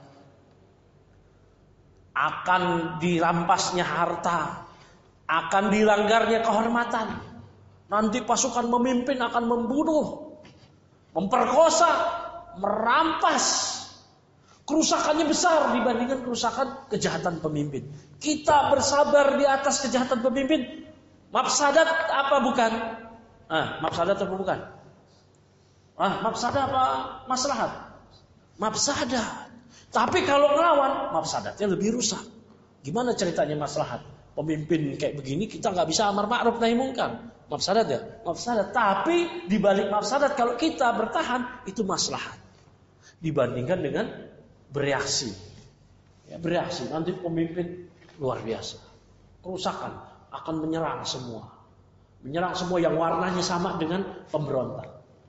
akan dirampasnya harta, akan dilanggarnya kehormatan. Nanti pasukan memimpin akan membunuh, memperkosa, merampas, Kerusakannya besar dibandingkan kerusakan kejahatan pemimpin. Kita bersabar di atas kejahatan pemimpin, mafsadat apa bukan? Ah, mafsadat apa bukan? Ah, mafsadat apa maslahat? Mafsadat. Tapi kalau ngelawan, mafsadatnya lebih rusak. Gimana ceritanya maslahat? Pemimpin kayak begini kita nggak bisa amar ma'ruf nahi mungkar. Mafsadat ya? Mafsadat. Tapi di balik mafsadat kalau kita bertahan itu maslahat. Dibandingkan dengan bereaksi. Ya, bereaksi nanti pemimpin luar biasa. Kerusakan akan menyerang semua. Menyerang semua yang warnanya sama dengan pemberontak.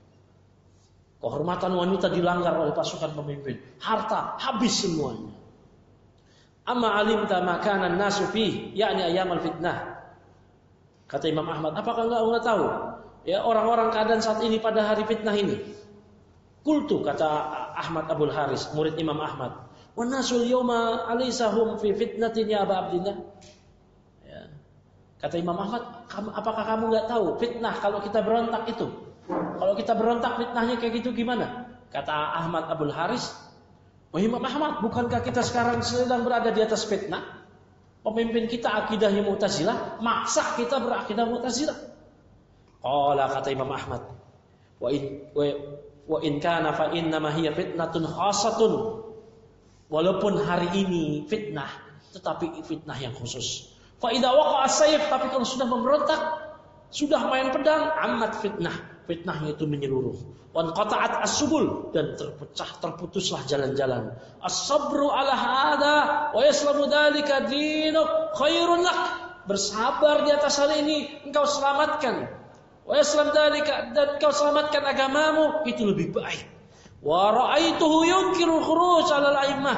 Kehormatan wanita dilanggar oleh pasukan pemimpin. Harta habis semuanya. Amma alimta makanan nasu fi, yakni ayamal fitnah. Kata Imam Ahmad, apakah enggak enggak tahu? Ya, orang-orang keadaan saat ini pada hari fitnah ini. Qultu, kata Ahmad Abul Haris, murid Imam Ahmad. Wa nasul yawma alaysa hum fi fitnatin ya Aba Abdillah? Ya. Kata Imam Ahmad, apakah kamu enggak tahu fitnah kalau kita berontak itu? Kalau kita berontak fitnahnya kayak gitu gimana? Kata Ahmad Abul Haris, "Oh Imam Ahmad, bukankah kita sekarang sedang berada di atas fitnah? Pemimpin kita akidahnya Mu'tazilah, maksa kita berakidah Mu'tazilah." Qala, kata Imam Ahmad, "Wa in wa, wa in kana fa inna ma hiya fitnatun khasatun." Walaupun hari ini fitnah, tetapi fitnah yang khusus. Fa idza waqa'a as-sayf, tapi kalau sudah memberontak, sudah main pedang, amat fitnah. Fitnahnya itu menyeluruh. Wan qata'at as-subul, dan terpecah terputuslah jalan-jalan. As-sabru ala hada wa yaslamu dzalika dinuk khairun lak. Bersabar di atas hal ini engkau selamatkan. Wa yaslam dzalika, dan engkau selamatkan agamamu, itu lebih baik. Wa ra'aituhu yunkiru khuruj 'ala al-a'immah.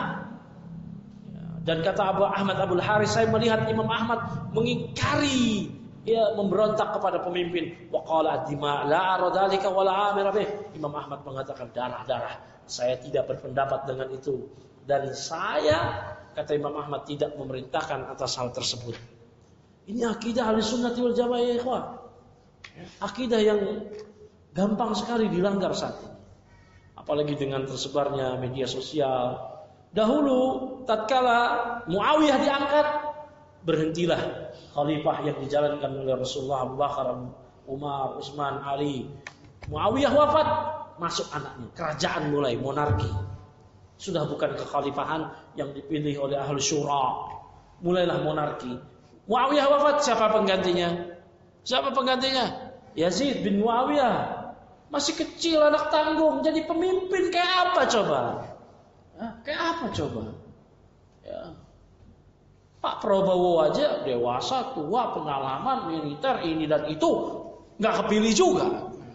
Dan kata Abu Ahmad Abul Haris, saya melihat Imam Ahmad mengingkari, ya, memberontak kepada pemimpin. Wa qala ad-dima la aradalika wala amira bih. Imam Ahmad mengatakan darah-darah, saya tidak berpendapat dengan itu, dan saya, kata Imam Ahmad, tidak memerintahkan atas hal tersebut. Ini akidah Ahlussunnah wal Jamaah, ya ikhwan. Akidah yang gampang sekali dilanggar saat ini. Apalagi dengan tersebarnya media sosial. Dahulu tatkala Muawiyah diangkat, berhentilah khalifah yang dijalankan oleh Rasulullah, Abu Bakar, Umar, Utsman, Ali. Muawiyah wafat, masuk anaknya. Kerajaan mulai monarki. Sudah bukan kekhalifahan yang dipilih oleh ahli syura. Mulailah monarki. Muawiyah wafat, siapa penggantinya? Siapa penggantinya? Yazid bin Muawiyah. Masih kecil, anak tanggung, jadi pemimpin kayak apa coba? Hah? Kayak apa coba? Ya. Pak Prabowo aja dewasa, tua, pengalaman, militer, ini dan itu, nggak kepilih juga.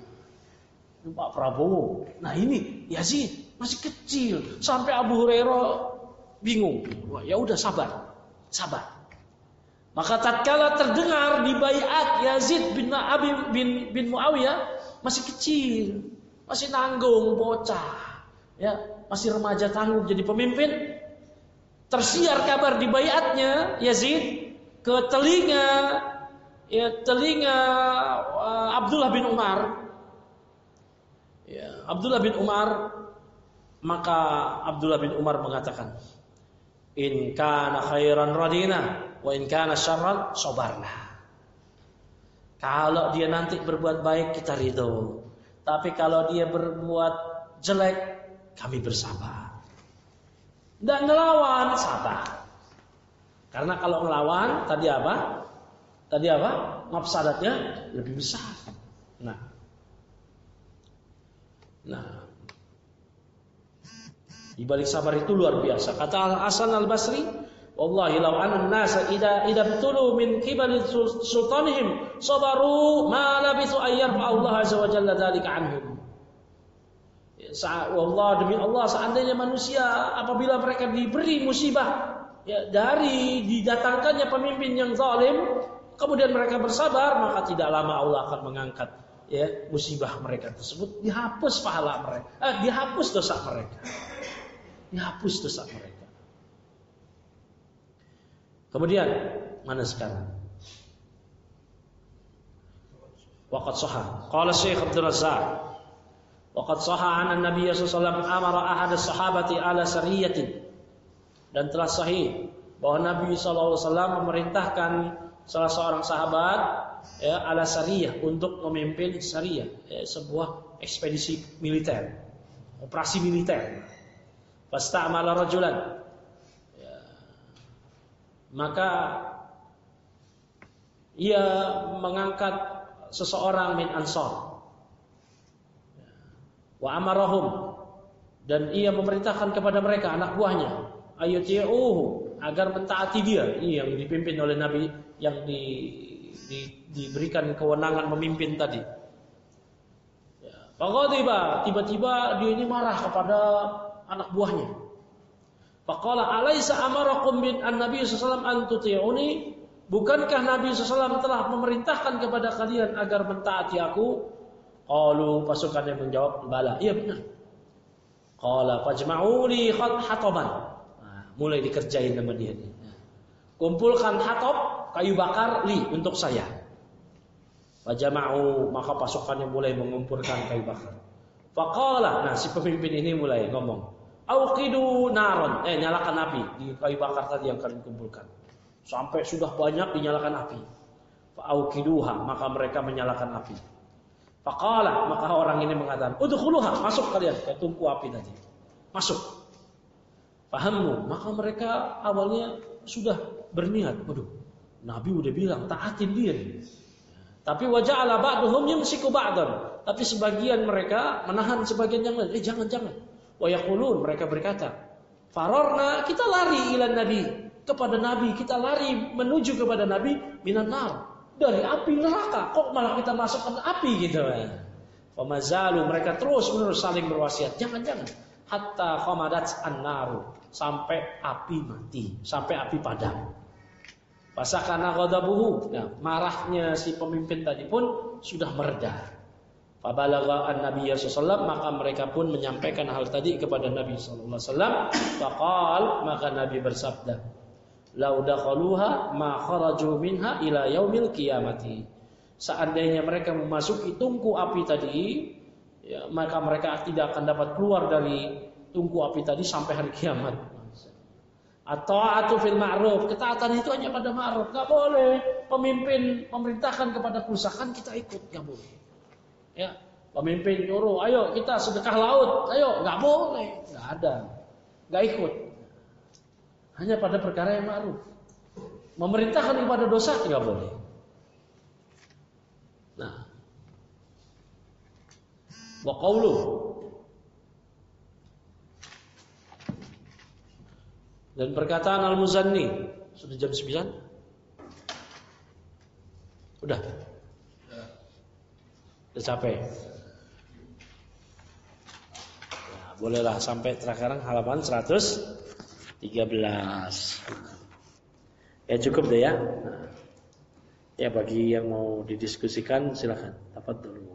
Pak Prabowo. Nah ini Yazid masih kecil, sampai Abu Hurairah bingung. Wah, ya udah sabar, sabar. Maka tatkala terdengar di baiat Yazid bin Abi bin, bin Muawiyah, masih kecil, masih nanggung, bocah, ya, masih remaja tanggung jadi pemimpin. Tersiar kabar di baiatnya Yazid ke telinga, ya, telinga uh, Abdullah bin Umar. Ya, Abdullah bin Umar, maka Abdullah bin Umar mengatakan, "In kana khairan radina, wa in kana syarran sabarna." Kalau dia nanti berbuat baik kita ridho, tapi kalau dia berbuat jelek kami bersabar. Dan ngelawan sabar. Karena kalau ngelawan tadi apa? Tadi apa? Mafsadatnya lebih besar. Nah. Nah. Di balik sabar itu luar biasa. Kata Al-Hasan Al-Basri, "Wallahi law anna an-nasa idza idza tulu min qibali sultanihim sabaru ma labithu ayyarfa Allah azza wa jalla dzalika anhum." Allah, demi Allah, seandainya manusia apabila mereka diberi musibah, ya, dari didatangkannya pemimpin yang zalim, kemudian mereka bersabar, maka tidak lama Allah akan mengangkat, ya, musibah mereka tersebut, dihapus pahala mereka, eh, dihapus dosa mereka, dihapus dosa mereka. Kemudian mana sekarang? Waqad sahah. Qala Syekh Abdul Razzaq, Waqad sahha 'an an-nabiy sallallahu alaihi wasallam amara ahad as-sahabati ala sariyatin. Dan telah sahih bahwa Nabi sallallahu alaihi wasallam memerintahkan salah seorang sahabat ya ala sariyah untuk memimpin sariyah, ya, sebuah ekspedisi militer, operasi militer. Fasta'mala rajulan. Ya. Maka ia mengangkat seseorang min Ansar. Wa amarahum, dan ia memerintahkan kepada mereka anak buahnya ayuti'uhu, agar mentaati dia. Ini yang dipimpin oleh Nabi, yang di, di, diberikan kewenangan memimpin tadi. Ya. Faghadiba, tiba-tiba dia ini marah kepada anak buahnya. Faqala alaysa amarakum bin an-nabi sallallahu alaihi wasallam an tuti'uni? Bukankah Nabi sallallahu alaihi wasallam telah memerintahkan kepada kalian agar mentaati aku? Qalu, pasukannya menjawab, bala, iya benar. Qala fajma'u li hataban. Nah, mulai dikerjain sama dia. Kumpulkan hatab, kayu bakar, li, untuk saya. Fajma'u, maka pasukannya mulai mengumpulkan kayu bakar. Faqala, nah si pemimpin ini mulai ngomong, auqidu naron, eh nyalakan api di kayu bakar tadi yang kalian kumpulkan. Sampai sudah banyak dinyalakan api. Fa'auqiduha, maka mereka menyalakan api. Faqala, maka orang ini mengatakan, udkhuluha, masuk kalian ke tungku api tadi. Masuk. Fahammu, maka mereka awalnya sudah berniat, waduh, Nabi udah bilang taatin dia. Tapi waja'ala ba'duhum yumsiku ba'dan. Tapi sebagian mereka menahan sebagian yang lain. Eh jangan jangan. Wa yaqulun, mereka berkata, farorna, kita lari ila Nabi, kepada Nabi, kita lari menuju kepada Nabi minan nar, dari api neraka, kok malah kita masuk ke api gitu. Famazalu, mereka terus menerus saling berwasiat, jangan-jangan hatta khamadat an-naru, sampai api mati, sampai api padam. Fasakana ghadabuhu, nah, marahnya si pemimpin tadi pun sudah mereda. Fabalagha an-nabiy sallallahu alaihi wasallam, maka mereka pun menyampaikan hal tadi kepada Nabi sallallahu alaihi wasallam. Faqal, maka Nabi bersabda, lau dakhaluha ma kharaju minha ila yaumil qiyamati. Seandainya mereka memasuki tungku api tadi, ya, maka mereka tidak akan dapat keluar dari tungku api tadi sampai hari kiamat. At-ta'atu fil ma'ruf, ketaatan itu hanya pada ma'ruf. Enggak boleh pemimpin memerintahkan kepada kerusakan kita ikut, enggak boleh. Ya, pemimpin nyuruh, ayo kita sedekah laut, ayo, enggak boleh, enggak ada. Enggak ikut. Hanya pada perkara yang ma'ruf. Memerintahkan kepada dosa tidak boleh. Nah, wa qawlu, dan perkataan Al-Muzanni, sudah jam sembilan? Udah? Udah capek? Ya, bolehlah sampai sekarang halaman seratus tiga belas. Ya cukup deh ya. Nah, ya bagi yang mau didiskusikan silakan. Tafadhol.